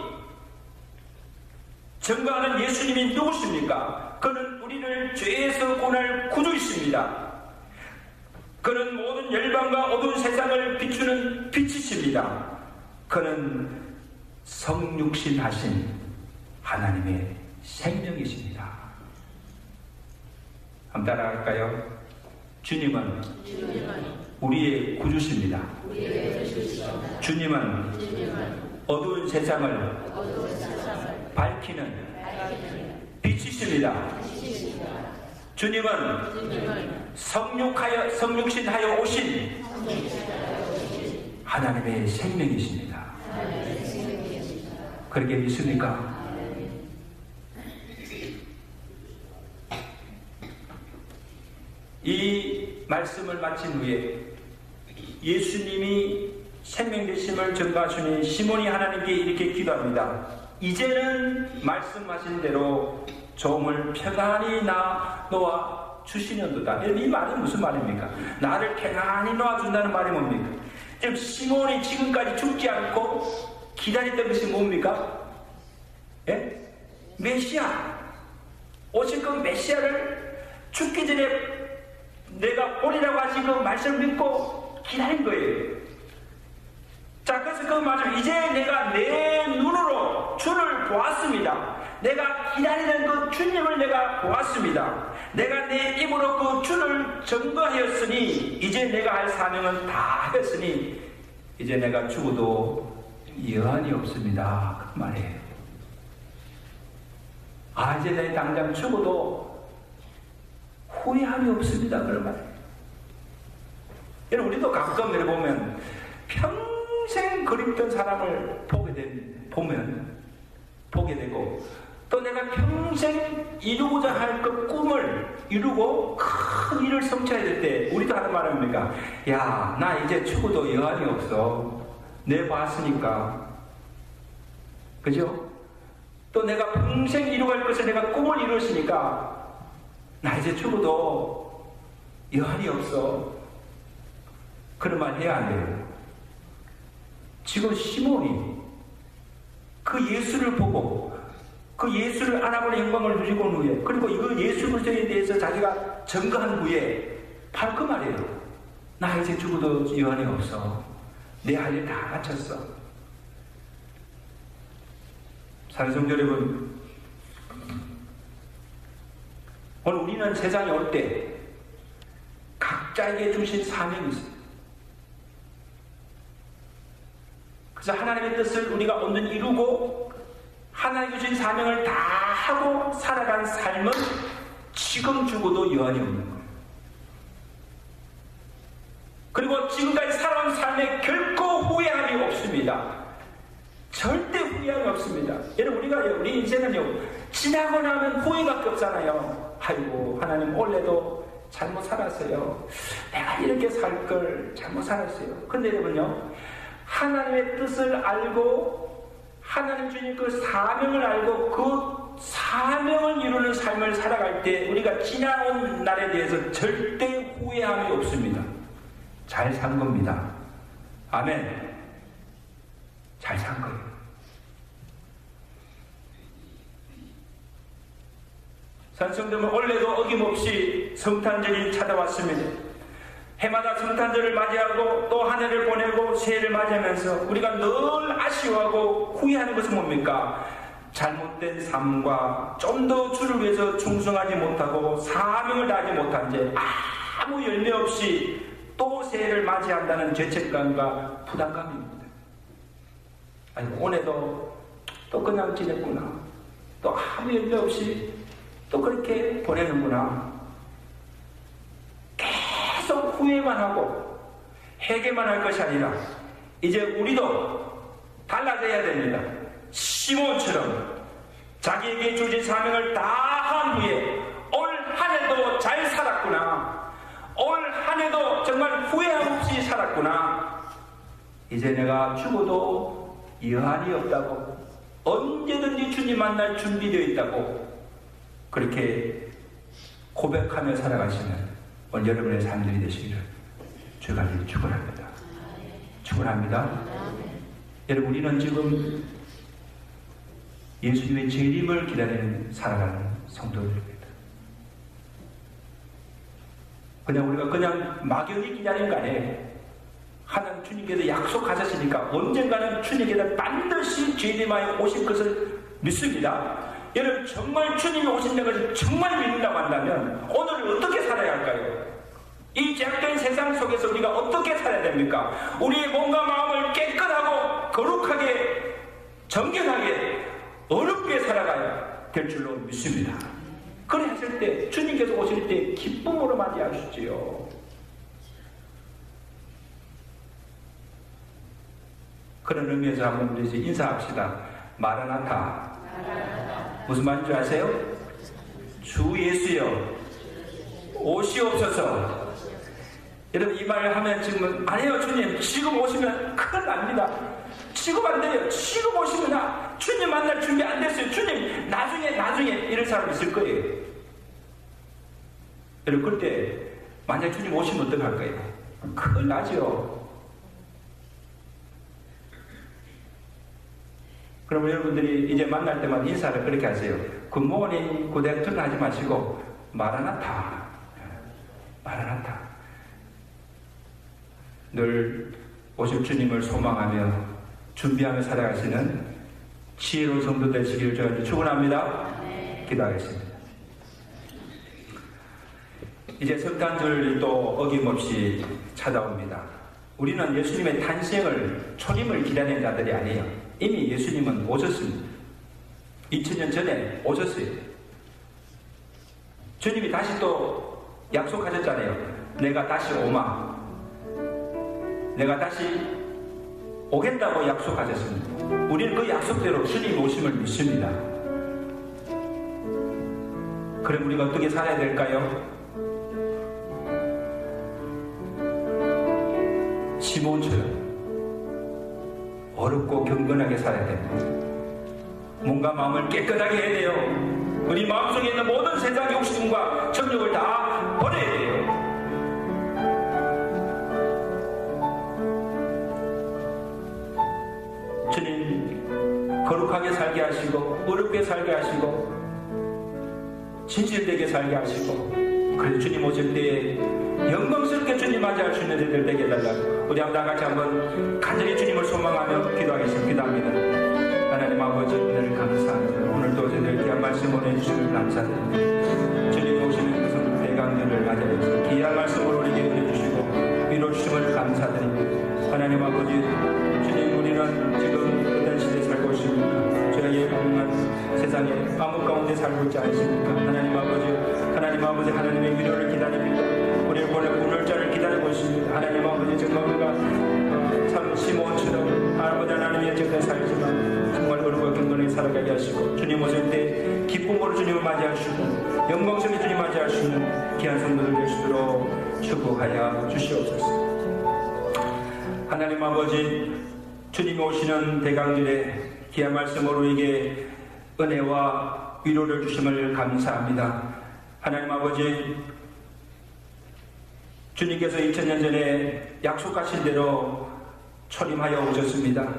증거하는 예수님이 누구십니까? 그는 우리를 죄에서 구원할 구주이십니다. 그는 모든 열방과 어두운 세상을 비추는 빛이십니다. 그는 성육신 하신 하나님의 생명이십니다. 한번 따라갈까요? 주님은 우리의 구주십니다. 주님은 어두운 세상을 밝히는 빛이십니다. 주님은 성육하여, 성육신하여 오신 하나님의 생명이십니다. 그렇게 믿습니까? 이 말씀을 마친 후에 예수님이 생명 되심을 전가하시니 시몬이 하나님께 이렇게 기도합니다. 이제는 말씀하신 대로 종을 평안히 나 놓아 주시는도다. 이 말은 무슨 말입니까? 나를 평안히 놓아준다는 말이 뭡니까? 지금 시몬이 지금까지 죽지 않고 기다렸던 것이 뭡니까? 예? 메시아. 오실 그 메시아를 죽기 전에 내가 오리라고 하신 그 말씀을 믿고 기다린 거예요. 자, 그래서 그 말씀, 이제 내가 내 눈으로 주를 보았습니다. 내가 기다리는 그 주님을 내가 보았습니다. 내가 내 입으로 그 주를 증거하였으니 이제 내가 할 사명은 다 했으니 이제 내가 죽어도 여한이 없습니다. 그 말이에요. 아, 이제 내 당장 죽어도 후회함이 없습니다. 그런 말이에요. 여러분, 우리도 가끔 이렇게 보면 평생 그립던 사람을 보게 된, 보면 보게 되고 또 내가 평생 이루고자 할 그 꿈을 이루고 큰 일을 성취해야 될 때 우리도 하는 말 아닙니까? 야, 나 이제 죽어도 여한이 없어. 내 봤으니까. 그죠? 또 내가 평생 이루갈 것을 내가 꿈을 이루었으니까 나 이제 죽어도 여한이 없어. 그런 말 해야 안 돼요. 지금 시몬이 그 예수를 보고 그 예수를 알아보는 영광을 누리고 온 후에 그리고 이거 예수 그리스도에 대해서 자기가 증거한 후에 바로 그 말이에요. 나 이제 죽어도 여한이 없어. 내 할 일 다 마쳤어. 사랑하는 성도 여러분, 오늘 우리는 세상에 올 때 각자에게 주신 사명이 있어요. 그래서 하나님의 뜻을 우리가 온전히 이루고 하나님이 주신 사명을 다 하고 살아간 삶은 지금 죽어도 여한이 없는 거예요. 그리고 지금까지 살아온 삶에 결코 후회함이 없습니다. 절대 후회함이 없습니다. 여러분, 우리가 우리 인생은요, 지나고 나면 후회밖에 없잖아요. 아이고, 하나님 올해도 잘못 살았어요. 내가 이렇게 살 걸 잘못 살았어요. 근데 여러분요, 하나님의 뜻을 알고 하나님 주님 그 사명을 알고 그 사명을 이루는 삶을 살아갈 때 우리가 지나온 날에 대해서 절대 후회함이 없습니다. 잘 산 겁니다. 아멘. 잘 산 거예요. 산성도는 원래도 어김없이 성탄절이 찾아왔습니다. 해마다 성탄절을 맞이하고 또 한 해를 보내고 새해를 맞이하면서 우리가 늘 아쉬워하고 후회하는 것은 뭡니까? 잘못된 삶과 좀 더 주를 위해서 충성하지 못하고 사명을 다하지 못한 채 아무 열매 없이 또 새해를 맞이한다는 죄책감과 부담감입니다. 아니, 올해도 또 그냥 지냈구나. 또 아무 열매 없이 또 그렇게 보내는구나. 계속 후회만 하고 회개만 할 것이 아니라 이제 우리도 달라져야 됩니다. 시몬처럼 자기에게 주신 사명을 다 한 후에 올 한 해도 잘 살았구나. 올 한 해도 정말 후회함 없이 살았구나. 이제 내가 죽어도 여한이 없다고, 언제든지 주님 만날 준비되어 있다고 그렇게 고백하며 살아가시는 오늘 여러분의 삶들이 되시기를 주가 축원합니다. 축원합니다. 여러분, 우리는 지금 예수님의 재림을 기다리는 살아가는 성도들입니다. 그냥 우리가 그냥 막연히 기다리는 거 아니에요. 하나님 주님께서 약속하셨으니까 언젠가는 주님께서 반드시 재림하여 오실 것을 믿습니다. 여러분, 정말 주님이 오신다는 것을 정말 믿는다고 한다면 오늘 어떻게 살아야 할까요? 이 제약된 세상 속에서 우리가 어떻게 살아야 됩니까? 우리의 몸과 마음을 깨끗하고 거룩하게 정결하게 어렵게 살아가야 될 줄로 믿습니다. 그래 했을 때 주님께서 오실 때 기쁨으로 맞이하시지요. 그런 의미에서 한번 우리 이제 인사합시다. 마라나타. 무슨 말인 줄 아세요? 주 예수여 오시옵소서. 여러분 이 말을 하면 지금은 아니에요 주님 지금 오시면 큰일 납니다. 지금 안 돼요. 지금 오시면 나 주님 만날 준비 안 됐어요. 주님 나중에 나중에 이럴 사람 있을 거예요. 여러분 그때 만약 주님 오시면 어떡할 거예요? 큰일 나죠. 그러면 여러분들이 이제 만날 때마다 인사를 그렇게 하세요. 굿모닝, 굿애프터눈 하지 마시고 마라나타, 마라나타. 늘 오실 주님을 소망하며 준비하며 살아가시는 지혜로운 성도 되시기를 저희는 축원합니다. 기도하겠습니다. 이제 성탄절이 또 어김없이 찾아옵니다. 우리는 예수님의 탄생을 초림을 기다리는 자들이 아니에요. 이미 예수님은 오셨습니다. 이천 년 전에 오셨어요. 주님이 다시 또 약속하셨잖아요. 내가 다시 오마. 내가 다시 오겠다고 약속하셨습니다. 우리는 그 약속대로 주님 오심을 믿습니다. 그럼 우리가 어떻게 살아야 될까요? 시몬처럼 어렵고 경건하게 살아야 됩니다. 몸과 마음을 깨끗하게 해야 돼요. 우리 마음속에 있는 모든 세상 욕심과 정욕을 다 버려야 돼요. 주님 거룩하게 살게 하시고 어렵게 살게 하시고 진실되게 살게 하시고 그래서 주님 오실 때에 영광스럽게 주님 맞이할 수 있는 데들 되게 해달라고 우리 한번 다 같이 한번 간절히 주님을 소망하며 기도하겠습니다. 기도합니다. 하나님 아버지 은혜를 감사합니다. 오늘도 저희들 귀한 말씀 보내주시길 감사드립니다. 주님 오시는 그 성도 대강들을 맞이하셔서 귀한 말씀으로 우리에게 은혜주시고 위로 주심을 감사드립니다. 하나님 아버지 주님 우리는 지금 어떤 시대에 살고 있습니까? 저희의 불행한 세상에 암흑 가운데 살고 있지 않습니까? 하나님 아버지 하나님 아버지 하나님의 위로를 기다립니다. 우리를 보내 오늘자를 기다리고 있습니다. 하나님 아버지 정말 우리가 참 시몬처럼 아버지 하나님의 정말 살지만 정말 어렵고 경건하게 살아가게 하시고 주님 오실 때 기쁨으로 주님을 맞이할 수 있는 영광스럽게 주님 맞이할 수 있는 귀한 성도들 될 수 있도록 축복하여 주시옵소서. 하나님 아버지 주님이 오시는 대강절에 귀한 말씀으로 우리에게 은혜와 위로를 주심을 감사합니다. 하나님 아버지 주님께서 이천 년 전에 약속하신 대로 초림하여 오셨습니다.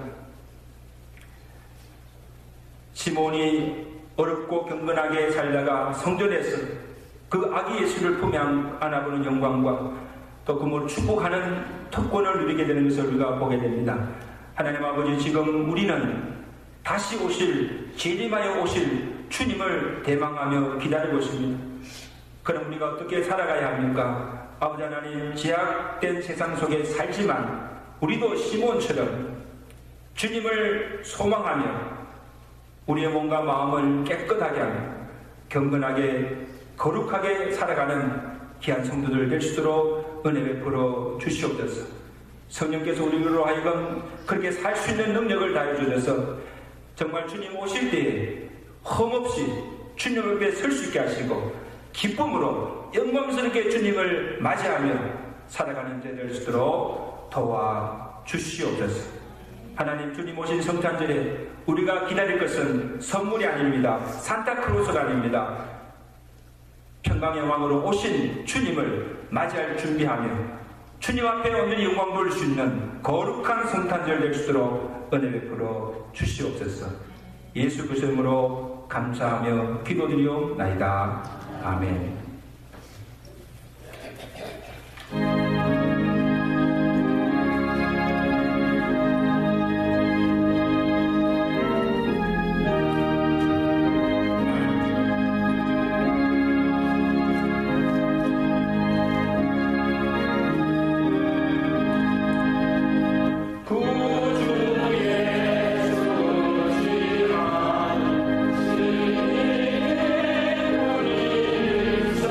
시몬이 어렵고 경건하게 살다가 성전에서 그 아기 예수를 품에 안아보는 영광과 또 그를 축복하는 특권을 누리게 되는 것을 우리가 보게 됩니다. 하나님 아버지 지금 우리는 다시 오실 재림하여 오실 주님을 대망하며 기다리고 있습니다. 그럼 우리가 어떻게 살아가야 합니까? 아버지 하나님 제약된 세상 속에 살지만 우리도 시몬처럼 주님을 소망하며 우리의 몸과 마음을 깨끗하게 하며 경건하게 거룩하게 살아가는 귀한 성도들 될 수 있도록 은혜 베풀어 주시옵소서. 성령께서 우리로 하여금 그렇게 살 수 있는 능력을 다해 주셔서 정말 주님 오실 때에 험없이 주님 앞에 설 수 있게 하시고 기쁨으로 영광스럽게 주님을 맞이하며 살아가는 자 될 수 있도록 도와 주시옵소서. 하나님 주님 오신 성탄절에 우리가 기다릴 것은 선물이 아닙니다. 산타클로스가 아닙니다. 평강의 왕으로 오신 주님을 맞이할 준비하며 주님 앞에 온전히 영광 돌릴 수 있는 거룩한 성탄절 될 수 있도록 은혜 베풀어 주시옵소서. 예수 그리스도의 이름으로 감사하며 기도드리옵나이다. 아멘. So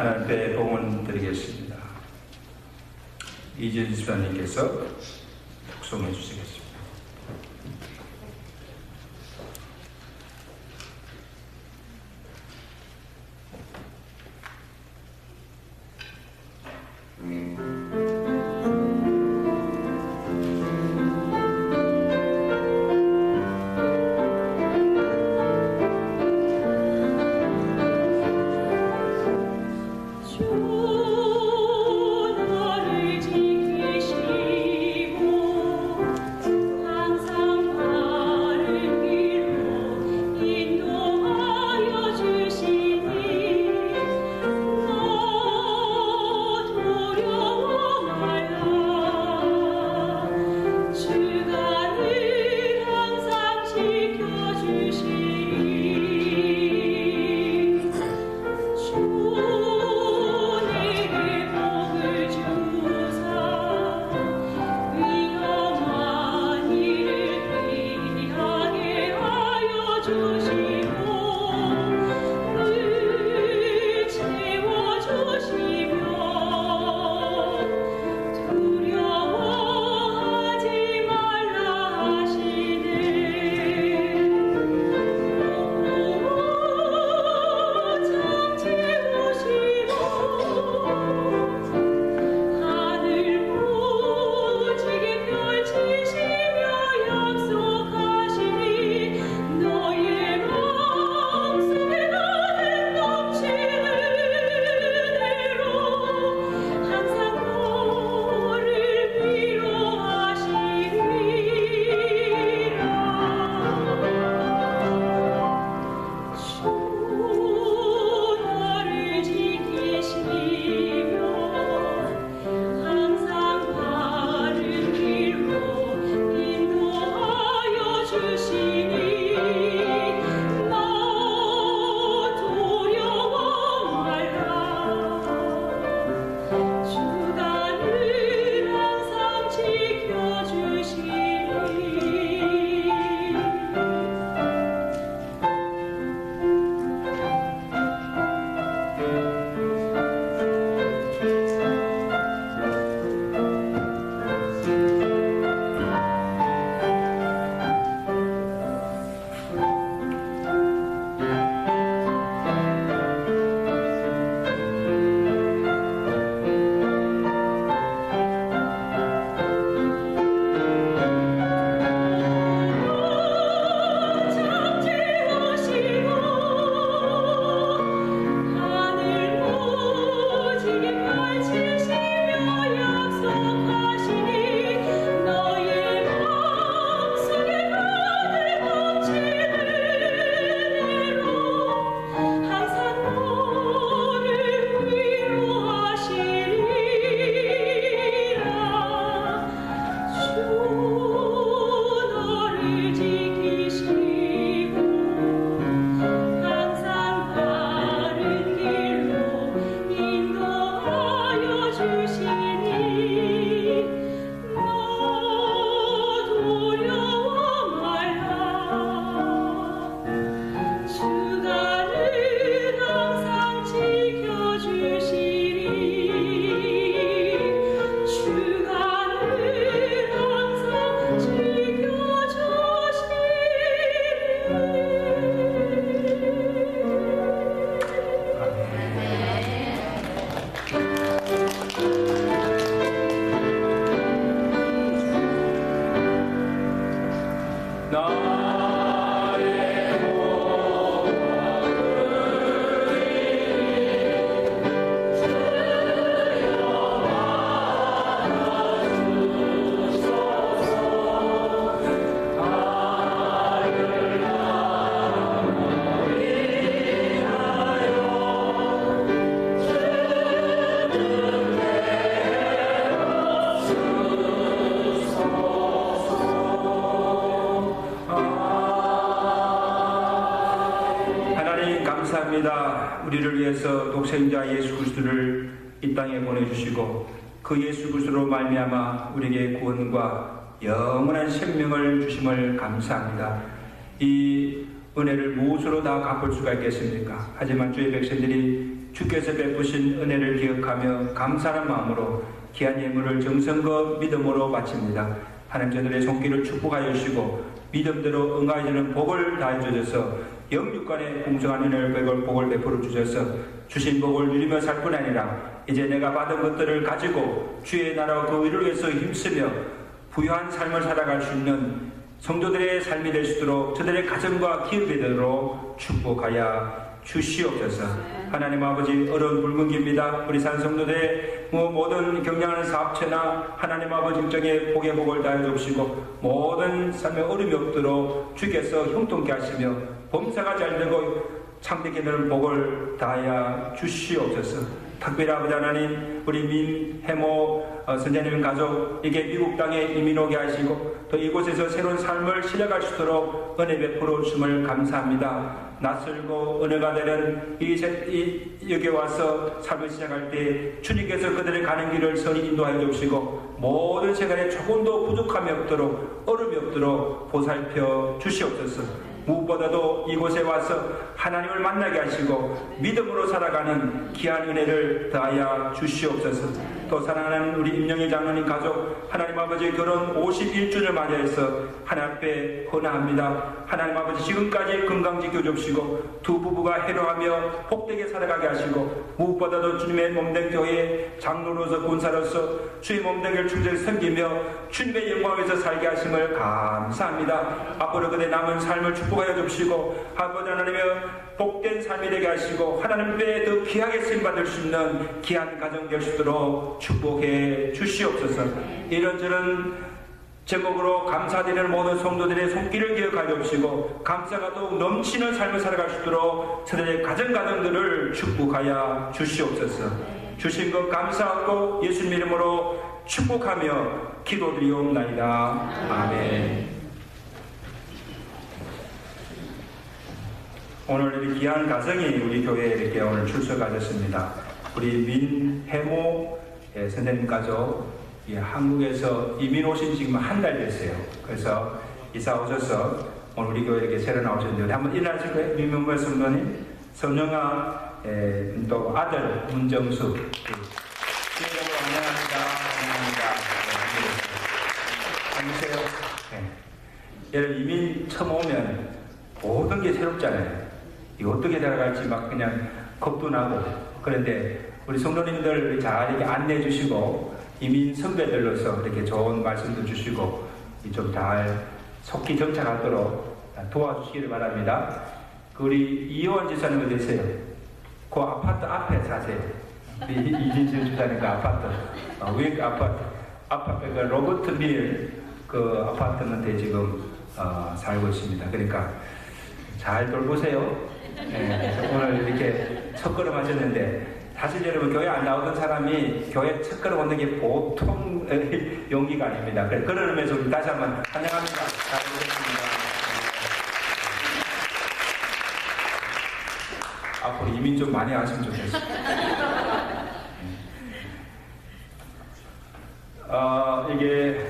하나님께 봉헌 드리겠습니다. 이재진 집사님께서 독송해 주시겠습니다. 감사합니다. 우리를 위해서 독생자 예수 그리스도를 이 땅에 보내주시고 그 예수 그리스도로 말미암아 우리에게 구원과 영원한 생명을 주심을 감사합니다. 이 은혜를 무엇으로 다 갚을 수가 있겠습니까? 하지만 주의 백성들이 주께서 베푸신 은혜를 기억하며 감사하는 마음으로 귀한 예물을 정성과 믿음으로 바칩니다. 하나님 저들의 손길을 축복하여 주시고 믿음대로 응하여 주는 복을 다해 주셔서 영육간의 풍성한 은혜를 복을 베풀어 주셔서 주신 복을 누리며 살 뿐 아니라 이제 내가 받은 것들을 가지고 주의 나라와 그 의를 위해서 힘쓰며 부유한 삶을 살아갈 수 있는 성도들의 삶이 될 수 있도록 저들의 가정과 기업이 되도록 축복하여 주시옵소서. 하나님 아버지, 어려운 불근기입니다. 우리 산성도들의 모든 경영하는 사업체나 하나님 아버지 일정의 복의 복을 다해 주시고 모든 삶에 어려움이 없도록 주께서 형통케 하시며 범사가 잘 되고 창대케 되는 복을 다하여 주시옵소서. 특별히 아버지 하나님, 우리 민, 해모, 어, 선생님 가족에게 미국 땅에 이민 오게 하시고 또 이곳에서 새로운 삶을 시작할 수 있도록 은혜 베풀어 주심을 감사합니다. 낯설고 은혜가 되는 이, 이 여기 와서 삶을 시작할 때 주님께서 그들의 가는 길을 선히 인도하여 주시고 모든 시간에 조금도 부족함이 없도록 어려움이 없도록 보살펴 주시옵소서. 무엇보다도 이곳에 와서 하나님을 만나게 하시고 믿음으로 살아가는 귀한 은혜를 더하여 주시옵소서. 또 사랑하는 우리 임영희 장로님 가족 하나님 아버지 결혼 오십일 주년을 맞이해서 하나님 앞에 헌화합니다. 하나님 아버지 지금까지 건강 지켜주시고 두 부부가 해로하며 복되게 살아가게 하시고 무엇보다도 주님의 몸된 교회 장로로서 군사로서 주의 몸되기를 충실히 섬기며 주님의 영광에서 살게 하심을 감사합니다. 앞으로 그대 남은 삶을 축복하여 주시고 아버지 하나님의 복된 삶이 되게 하시고 하나님 앞에 더 귀하게 쓰임받을 수 있는 귀한 가정 될 수 있도록 축복해 주시옵소서. 이런저런 제목으로 감사드리는 모든 성도들의 손길을 기억하여 주시고 감사가 더욱 넘치는 삶을 살아갈 수 있도록 저들의 가정가정들을 축복하여 주시옵소서. 주신 것 감사하고 예수님 이름으로 축복하며 기도드리옵나이다. 아멘. 오늘 이 귀한 가정이 우리 교회에 이렇게 오늘 출석하셨습니다. 우리 민해모 예, 선생님 가족 예, 한국에서 이민 오신 지금 한 달 됐어요. 그래서 이사 오셔서 오늘 우리 교회 이렇게 새로 나오셨는데 한번 일어나실까요? 민명배 성도님, 성령아, 예, 또 아들 문정수. 주님으로 안녕합니다. 안녕하세요. 예. 여러분 이민 처음 오면 모든 게 새롭잖아요. 이거 어떻게 살아갈지 막 그냥 겁도 나고 그런데 우리 성도님들 잘 이렇게 안내해 주시고 이민 선배들로서 이렇게 좋은 말씀도 주시고 좀 잘 속기 정착하도록 도와주시기를 바랍니다. 우리 이효원 지사님 어디 계세요? 그 아파트 앞에 사세요. 이진실 주사님 그 아파트, 어, 위 아파트, 아파트 그 로버트 밀 그 아파트먼트에 지금 어, 살고 있습니다. 그러니까 잘 돌보세요. 네, 오늘 이렇게 첫걸음 하셨는데 사실 여러분 교회 안 나오던 사람이 교회 첫걸음 오는 게 보통 용기가 아닙니다. 그런 의미에서 우리 다시 한번 환영합니다. 잘 오셨습니다. 앞으로 이민 좀 많이 하시면 좋겠습니다. 어, 이게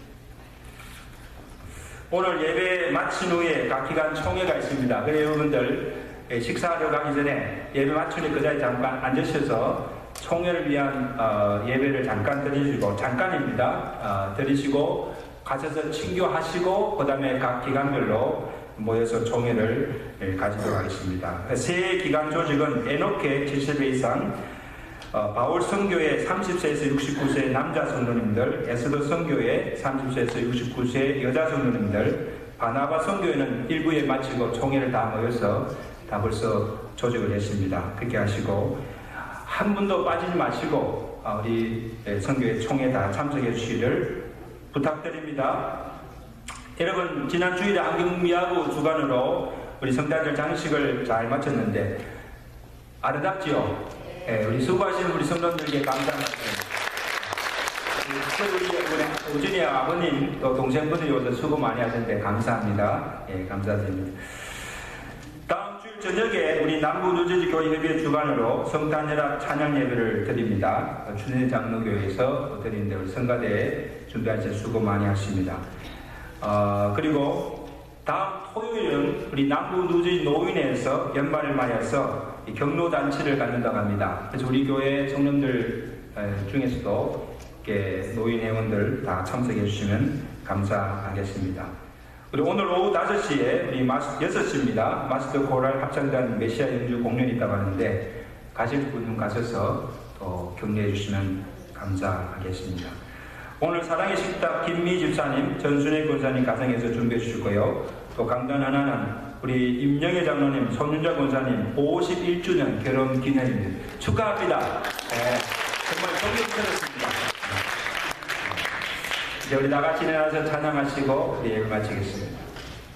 오늘 예배 마친 후에 각 기관 총회가 있습니다. 그래서 여러분들 식사하러 가기 전에 예배 마치니 그 자리에 잠깐 앉으셔서 총회를 위한 어, 예배를 잠깐 드리시고 잠깐입니다. 어, 드리시고 가셔서 친교하시고 그 다음에 각 기관별로 모여서 총회를 가지도록 하겠습니다. 새 기관 조직은 에노케 칠십 세 이상 어, 바울 선교회 삼십 세에서 육십구 세 남자 성도님들, 에스더 선교회 삼십 세에서 육십구 세 여자 성도님들, 바나바 선교회는 일부에 마치고 총회를 다 모여서 다 벌써 조직을 했습니다. 그렇게 하시고 한 분도 빠지지 마시고 우리 선교회 총회 다 참석해 주시기를 부탁드립니다. 여러분 지난 주일에 안경미야구 주간으로 우리 성탄절 장식을 잘 마쳤는데 아름답지요? 예, 우리 수고하시는 우리 성도님들께 감사 말씀. 우리 우진이 아버님 또 동생분들이 오셔서 수고 많이 하셨는데 감사합니다. 예, 감사드립니다. 다음 주일 저녁에 우리 남부 뉴저지 교회 협의회 주관으로 성탄절합 찬양 예배를 드립니다. 준혜 장로교회에서 드리는데 우리 성가대에 준비하셔서 수고 많이 하십니다. 어, 그리고 다음 토요일은 우리 남부 뉴저지 노인회에서 연말을 맞이해서 이 경로잔치를 갖는다고 합니다. 그래서 우리 교회 청년들 중에서도 이렇게 노인 회원들 다 참석해 주시면 감사하겠습니다. 그리고 오늘 오후 다섯 시에 우리 마스, 여섯 시입니다. 마스터 코랄 합창단 메시아 연주 공연이 있다고 하는데 가실 분은 가셔서 또 격려해 주시면 감사하겠습니다. 오늘 사랑의 식탁 김미 집사님, 전순혜 권사님 가정에서 준비해 주실 거예요. 또 강단 하나는 우리 임영애 장로님, 손윤자 권사님 오십일 주년 결혼 기념입니다. 축하합니다. 네, 정말 존경스럽습니다. 이제 우리 나같이 일어나서 찬양하시고 우리 예배 마치겠습니다.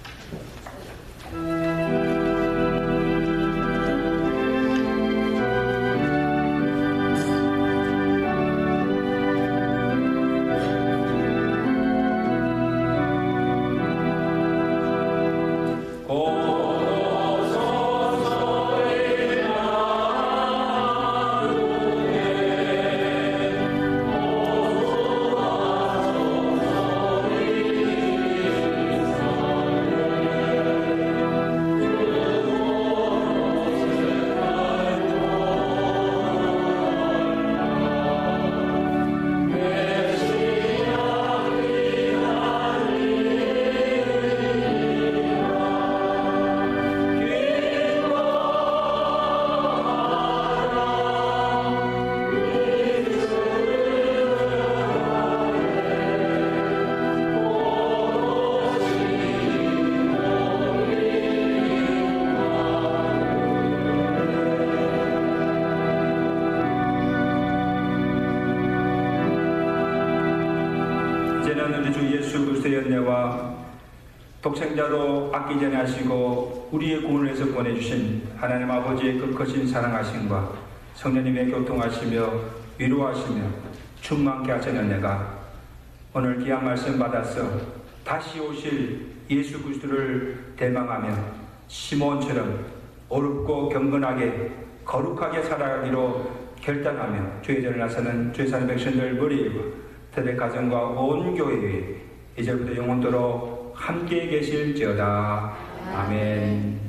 독생자도 아끼지 않으시고 우리의 구원을 위해서 보내주신 하나님 아버지의 끝커진 사랑하심과 성령님의 교통하시며 위로하시며 충만케 하시는 내가 오늘 귀한 말씀 받아서 다시 오실 예수 그리스도를 대망하며 시몬처럼 어렵고 경건하게 거룩하게 살아가기로 결단하며 주의 전을 나서는 주의 사는 백성들 머리이고特别 가정과 온 교회에 이제부터 영원토록 함께 계실지어다. 아멘.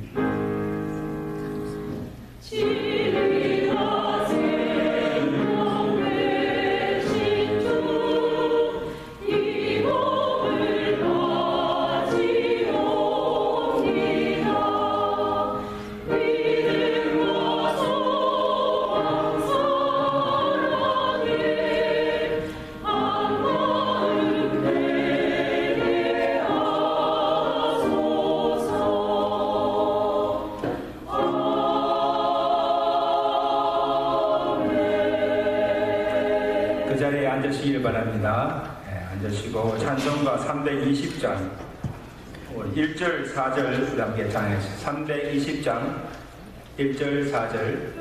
앉으시길 바랍니다. 네, 앉으시고 찬송가 삼백이십 장 일 절 사 절 함께 찬양했습니다. 삼백이십 장 일 절 사 절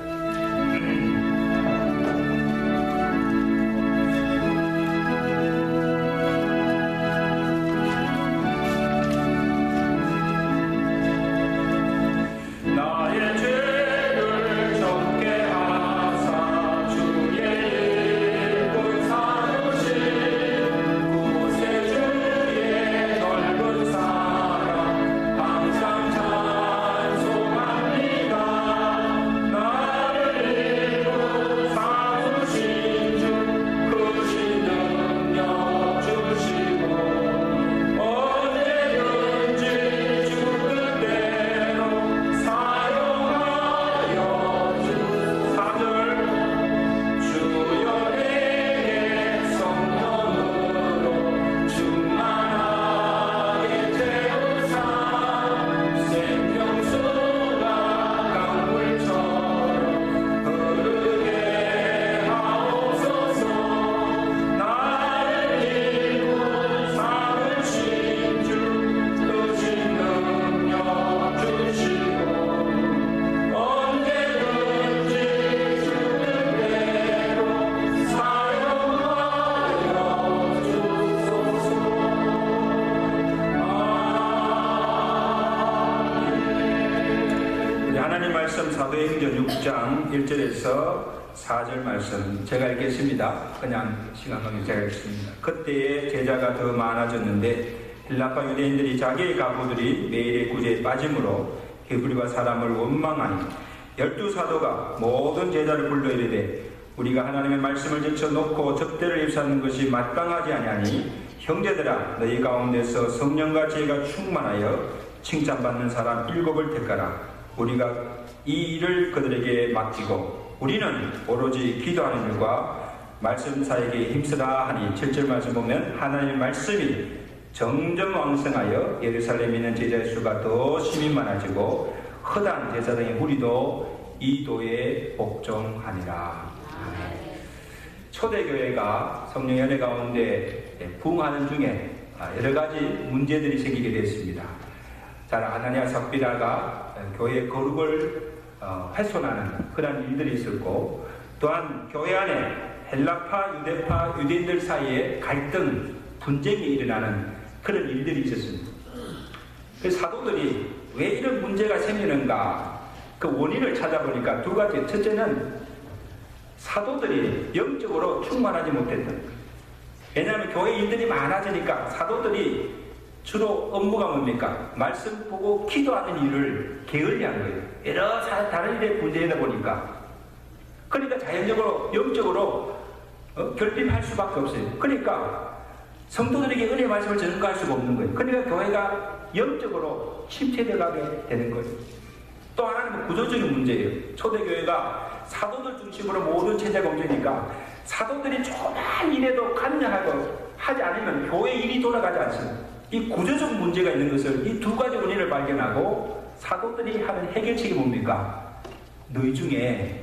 사도행전 육 장 일 절에서 사 절 말씀 제가 읽겠습니다. 그냥 시간 관계 제가 읽겠습니다. 그때에 제자가 더 많아졌는데 헬라파 유대인들이 자기의 가부들이 매일의 구제에 빠짐으로 히브리와 사람을 원망하니 열두 사도가 모든 제자를 불러 이르되 우리가 하나님의 말씀을 제쳐놓고 접대를 입사하는 것이 마땅하지 아니하니 형제들아 너희 가운데서 성령과 지혜가 충만하여 칭찬받는 사람 일곱을 택하라. 우리가 이 일을 그들에게 맡기고 우리는 오로지 기도하는 일과 말씀 사역에 힘쓰라 하니 칠 절 말씀 보면 하나님의 말씀이 점점 왕성하여 예루살렘에 있는 제자의 수가 더 심히 많아지고 허다한 제사장의 무리도 이도에 복종하니라. 초대교회가 성령 연회 가운데 부흥하는 중에 여러 가지 문제들이 생기게 됐습니다. 잘 아나니아 삽비라가 교회의 거룩을 훼손하는 그런 일들이 있었고, 또한 교회 안에 헬라파, 유대파, 유대인들 사이에 갈등, 분쟁이 일어나는 그런 일들이 있었습니다. 그 사도들이 왜 이런 문제가 생기는가 그 원인을 찾아보니까 두 가지. 첫째는 사도들이 영적으로 충만하지 못했던 거예요. 왜냐하면 교회 일들이 많아지니까 사도들이 주로 업무가 뭡니까? 말씀 보고 기도하는 일을 게을리한 거예요. 여러 다른 일에 분쟁이다 보니까. 그러니까 자연적으로 영적으로 어, 결핍할 수밖에 없어요. 그러니까 성도들에게 은혜의 말씀을 전가할 수가 없는 거예요. 그러니까 교회가 영적으로 침체되어가게 되는 거예요. 또 하나는 구조적인 문제예요. 초대교회가 사도들 중심으로 모든 체제가 움직이니까 사도들이 조그만 일에도 관여하고 하지 않으면 교회 일이 돌아가지 않습니다. 이 구조적 문제가 있는 것을 이 두 가지 원인을 발견하고 사도들이 하는 해결책이 뭡니까? 너희 중에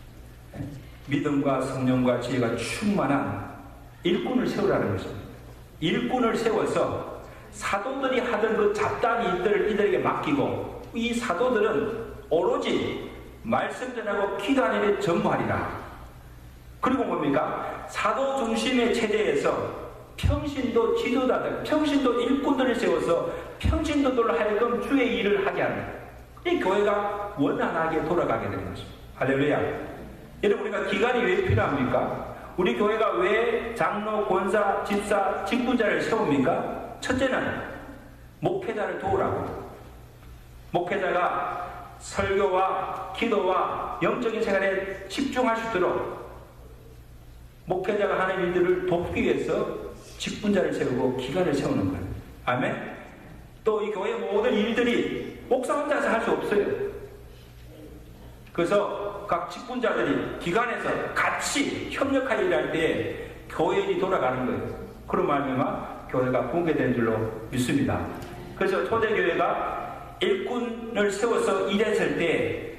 믿음과 성령과 지혜가 충만한 일꾼을 세우라는 것입니다. 일꾼을 세워서 사도들이 하던 그 잡다한 일들을 이들에게 맡기고 이 사도들은 오로지 말씀 전하고 기도하는 일에 전무하리라. 그리고 뭡니까? 사도 중심의 체제에서 평신도 지도자들, 평신도 일꾼들을 세워서 평신도들로 하여금 주의 일을 하게 하는, 이 교회가 원활하게 돌아가게 되는 것입니다. 할렐루야. 여러분, 우리가 기관이 왜 필요합니까? 우리 교회가 왜 장로, 권사, 집사, 직분자를 세웁니까? 첫째는 목회자를 도우라고. 목회자가 설교와 기도와 영적인 생활에 집중할 수 있도록 목회자가 하는 일들을 돕기 위해서 직분자를 세우고 기관을 세우는 거예요. 아멘? 또 이 교회 모든 일들이 목사 혼자서 할 수 없어요. 그래서 각 직분자들이 기관에서 같이 협력하여 일할 때 교회 일이 돌아가는 거예요. 그런 말미암아 교회가 붕괴되는 줄로 믿습니다. 그래서 초대교회가 일꾼을 세워서 일했을 때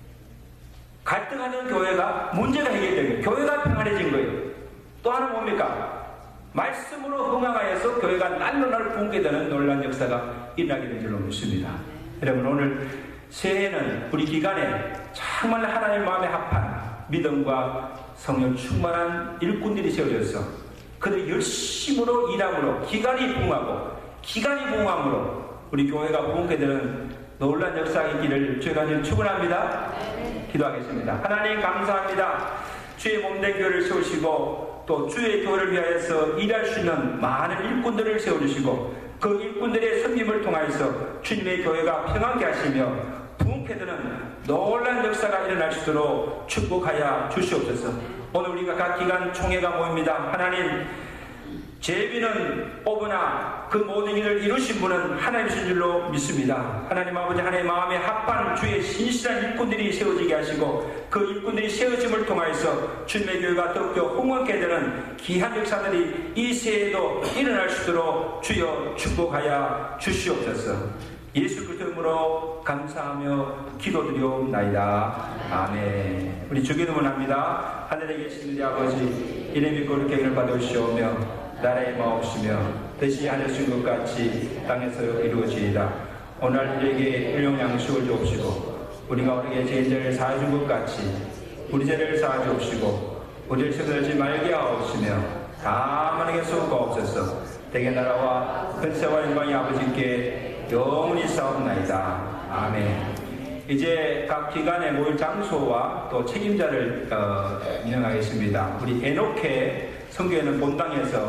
갈등하는 교회가 문제가 해결된 거예요. 교회가 평안해진 거예요. 또 하나 뭡니까? 말씀으로 흥황하여서 교회가 날로 날 붕괴되는 놀라운 역사가 일어나게 된 줄로 믿습니다. 여러분, 오늘 새해는 우리 기간에 정말 하나님의 마음에 합한 믿음과 성령 충만한 일꾼들이 세워져서 그들이 열심으로 일함으로 기간이 부흥하고 기간이 부흥함으로 우리 교회가 붕괴되는 놀라운 역사가 있기를 주의 간절히 축원합니다. 기도하겠습니다. 하나님 감사합니다. 주의 몸된 교회를 세우시고 또 주의 교회를 위하여서 일할 수 있는 많은 일꾼들을 세워주시고 그 일꾼들의 섬김을 통하여서 주님의 교회가 평안케 하시며 부흥케되는 놀라운 역사가 일어날 수 있도록 축복하여 주시옵소서. 오늘 우리가 각 기관 총회가 모입니다. 하나님, 제비는 뽑으나 그 모든 일을 이루신 분은 하나님이신 줄로 믿습니다. 하나님 아버지, 하나님의 마음에 합한 주의 신실한 일꾼들이 세워지게 하시고 그 일꾼들이 세워짐을 통하여서 주님의 교회가 더욱더 흥원케 되는 귀한 역사들이 이 새해에도 일어날 수 있도록 주여 축복하여 주시옵소서. 예수 그리스도 이름으로 감사하며 기도드리옵나이다. 아멘. 우리 주기도문 합니다. 하늘에 계신 우리 아버지, 이름이 거룩하게 여김을 받으시오며 나라의 마옵시며 뜻이 하늘에 것 같이 땅에서 이루어지이다. 오늘 우리에게 일용 양식을 주옵시고 우리가 우리에게 죄인들을 사해 준 것 같이 우리 죄를 사해 주옵시고 우리를 시험하지 말게 하옵시며 다만 에게 쏘옵소서. 대개 나라와 근세와 영광이 아버지께 영원히 싸움나이다. 아멘. 이제 각 기관의 모일 장소와 또 책임자를 어, 임명하겠습니다. 우리 에녹회 성교회는 본당에서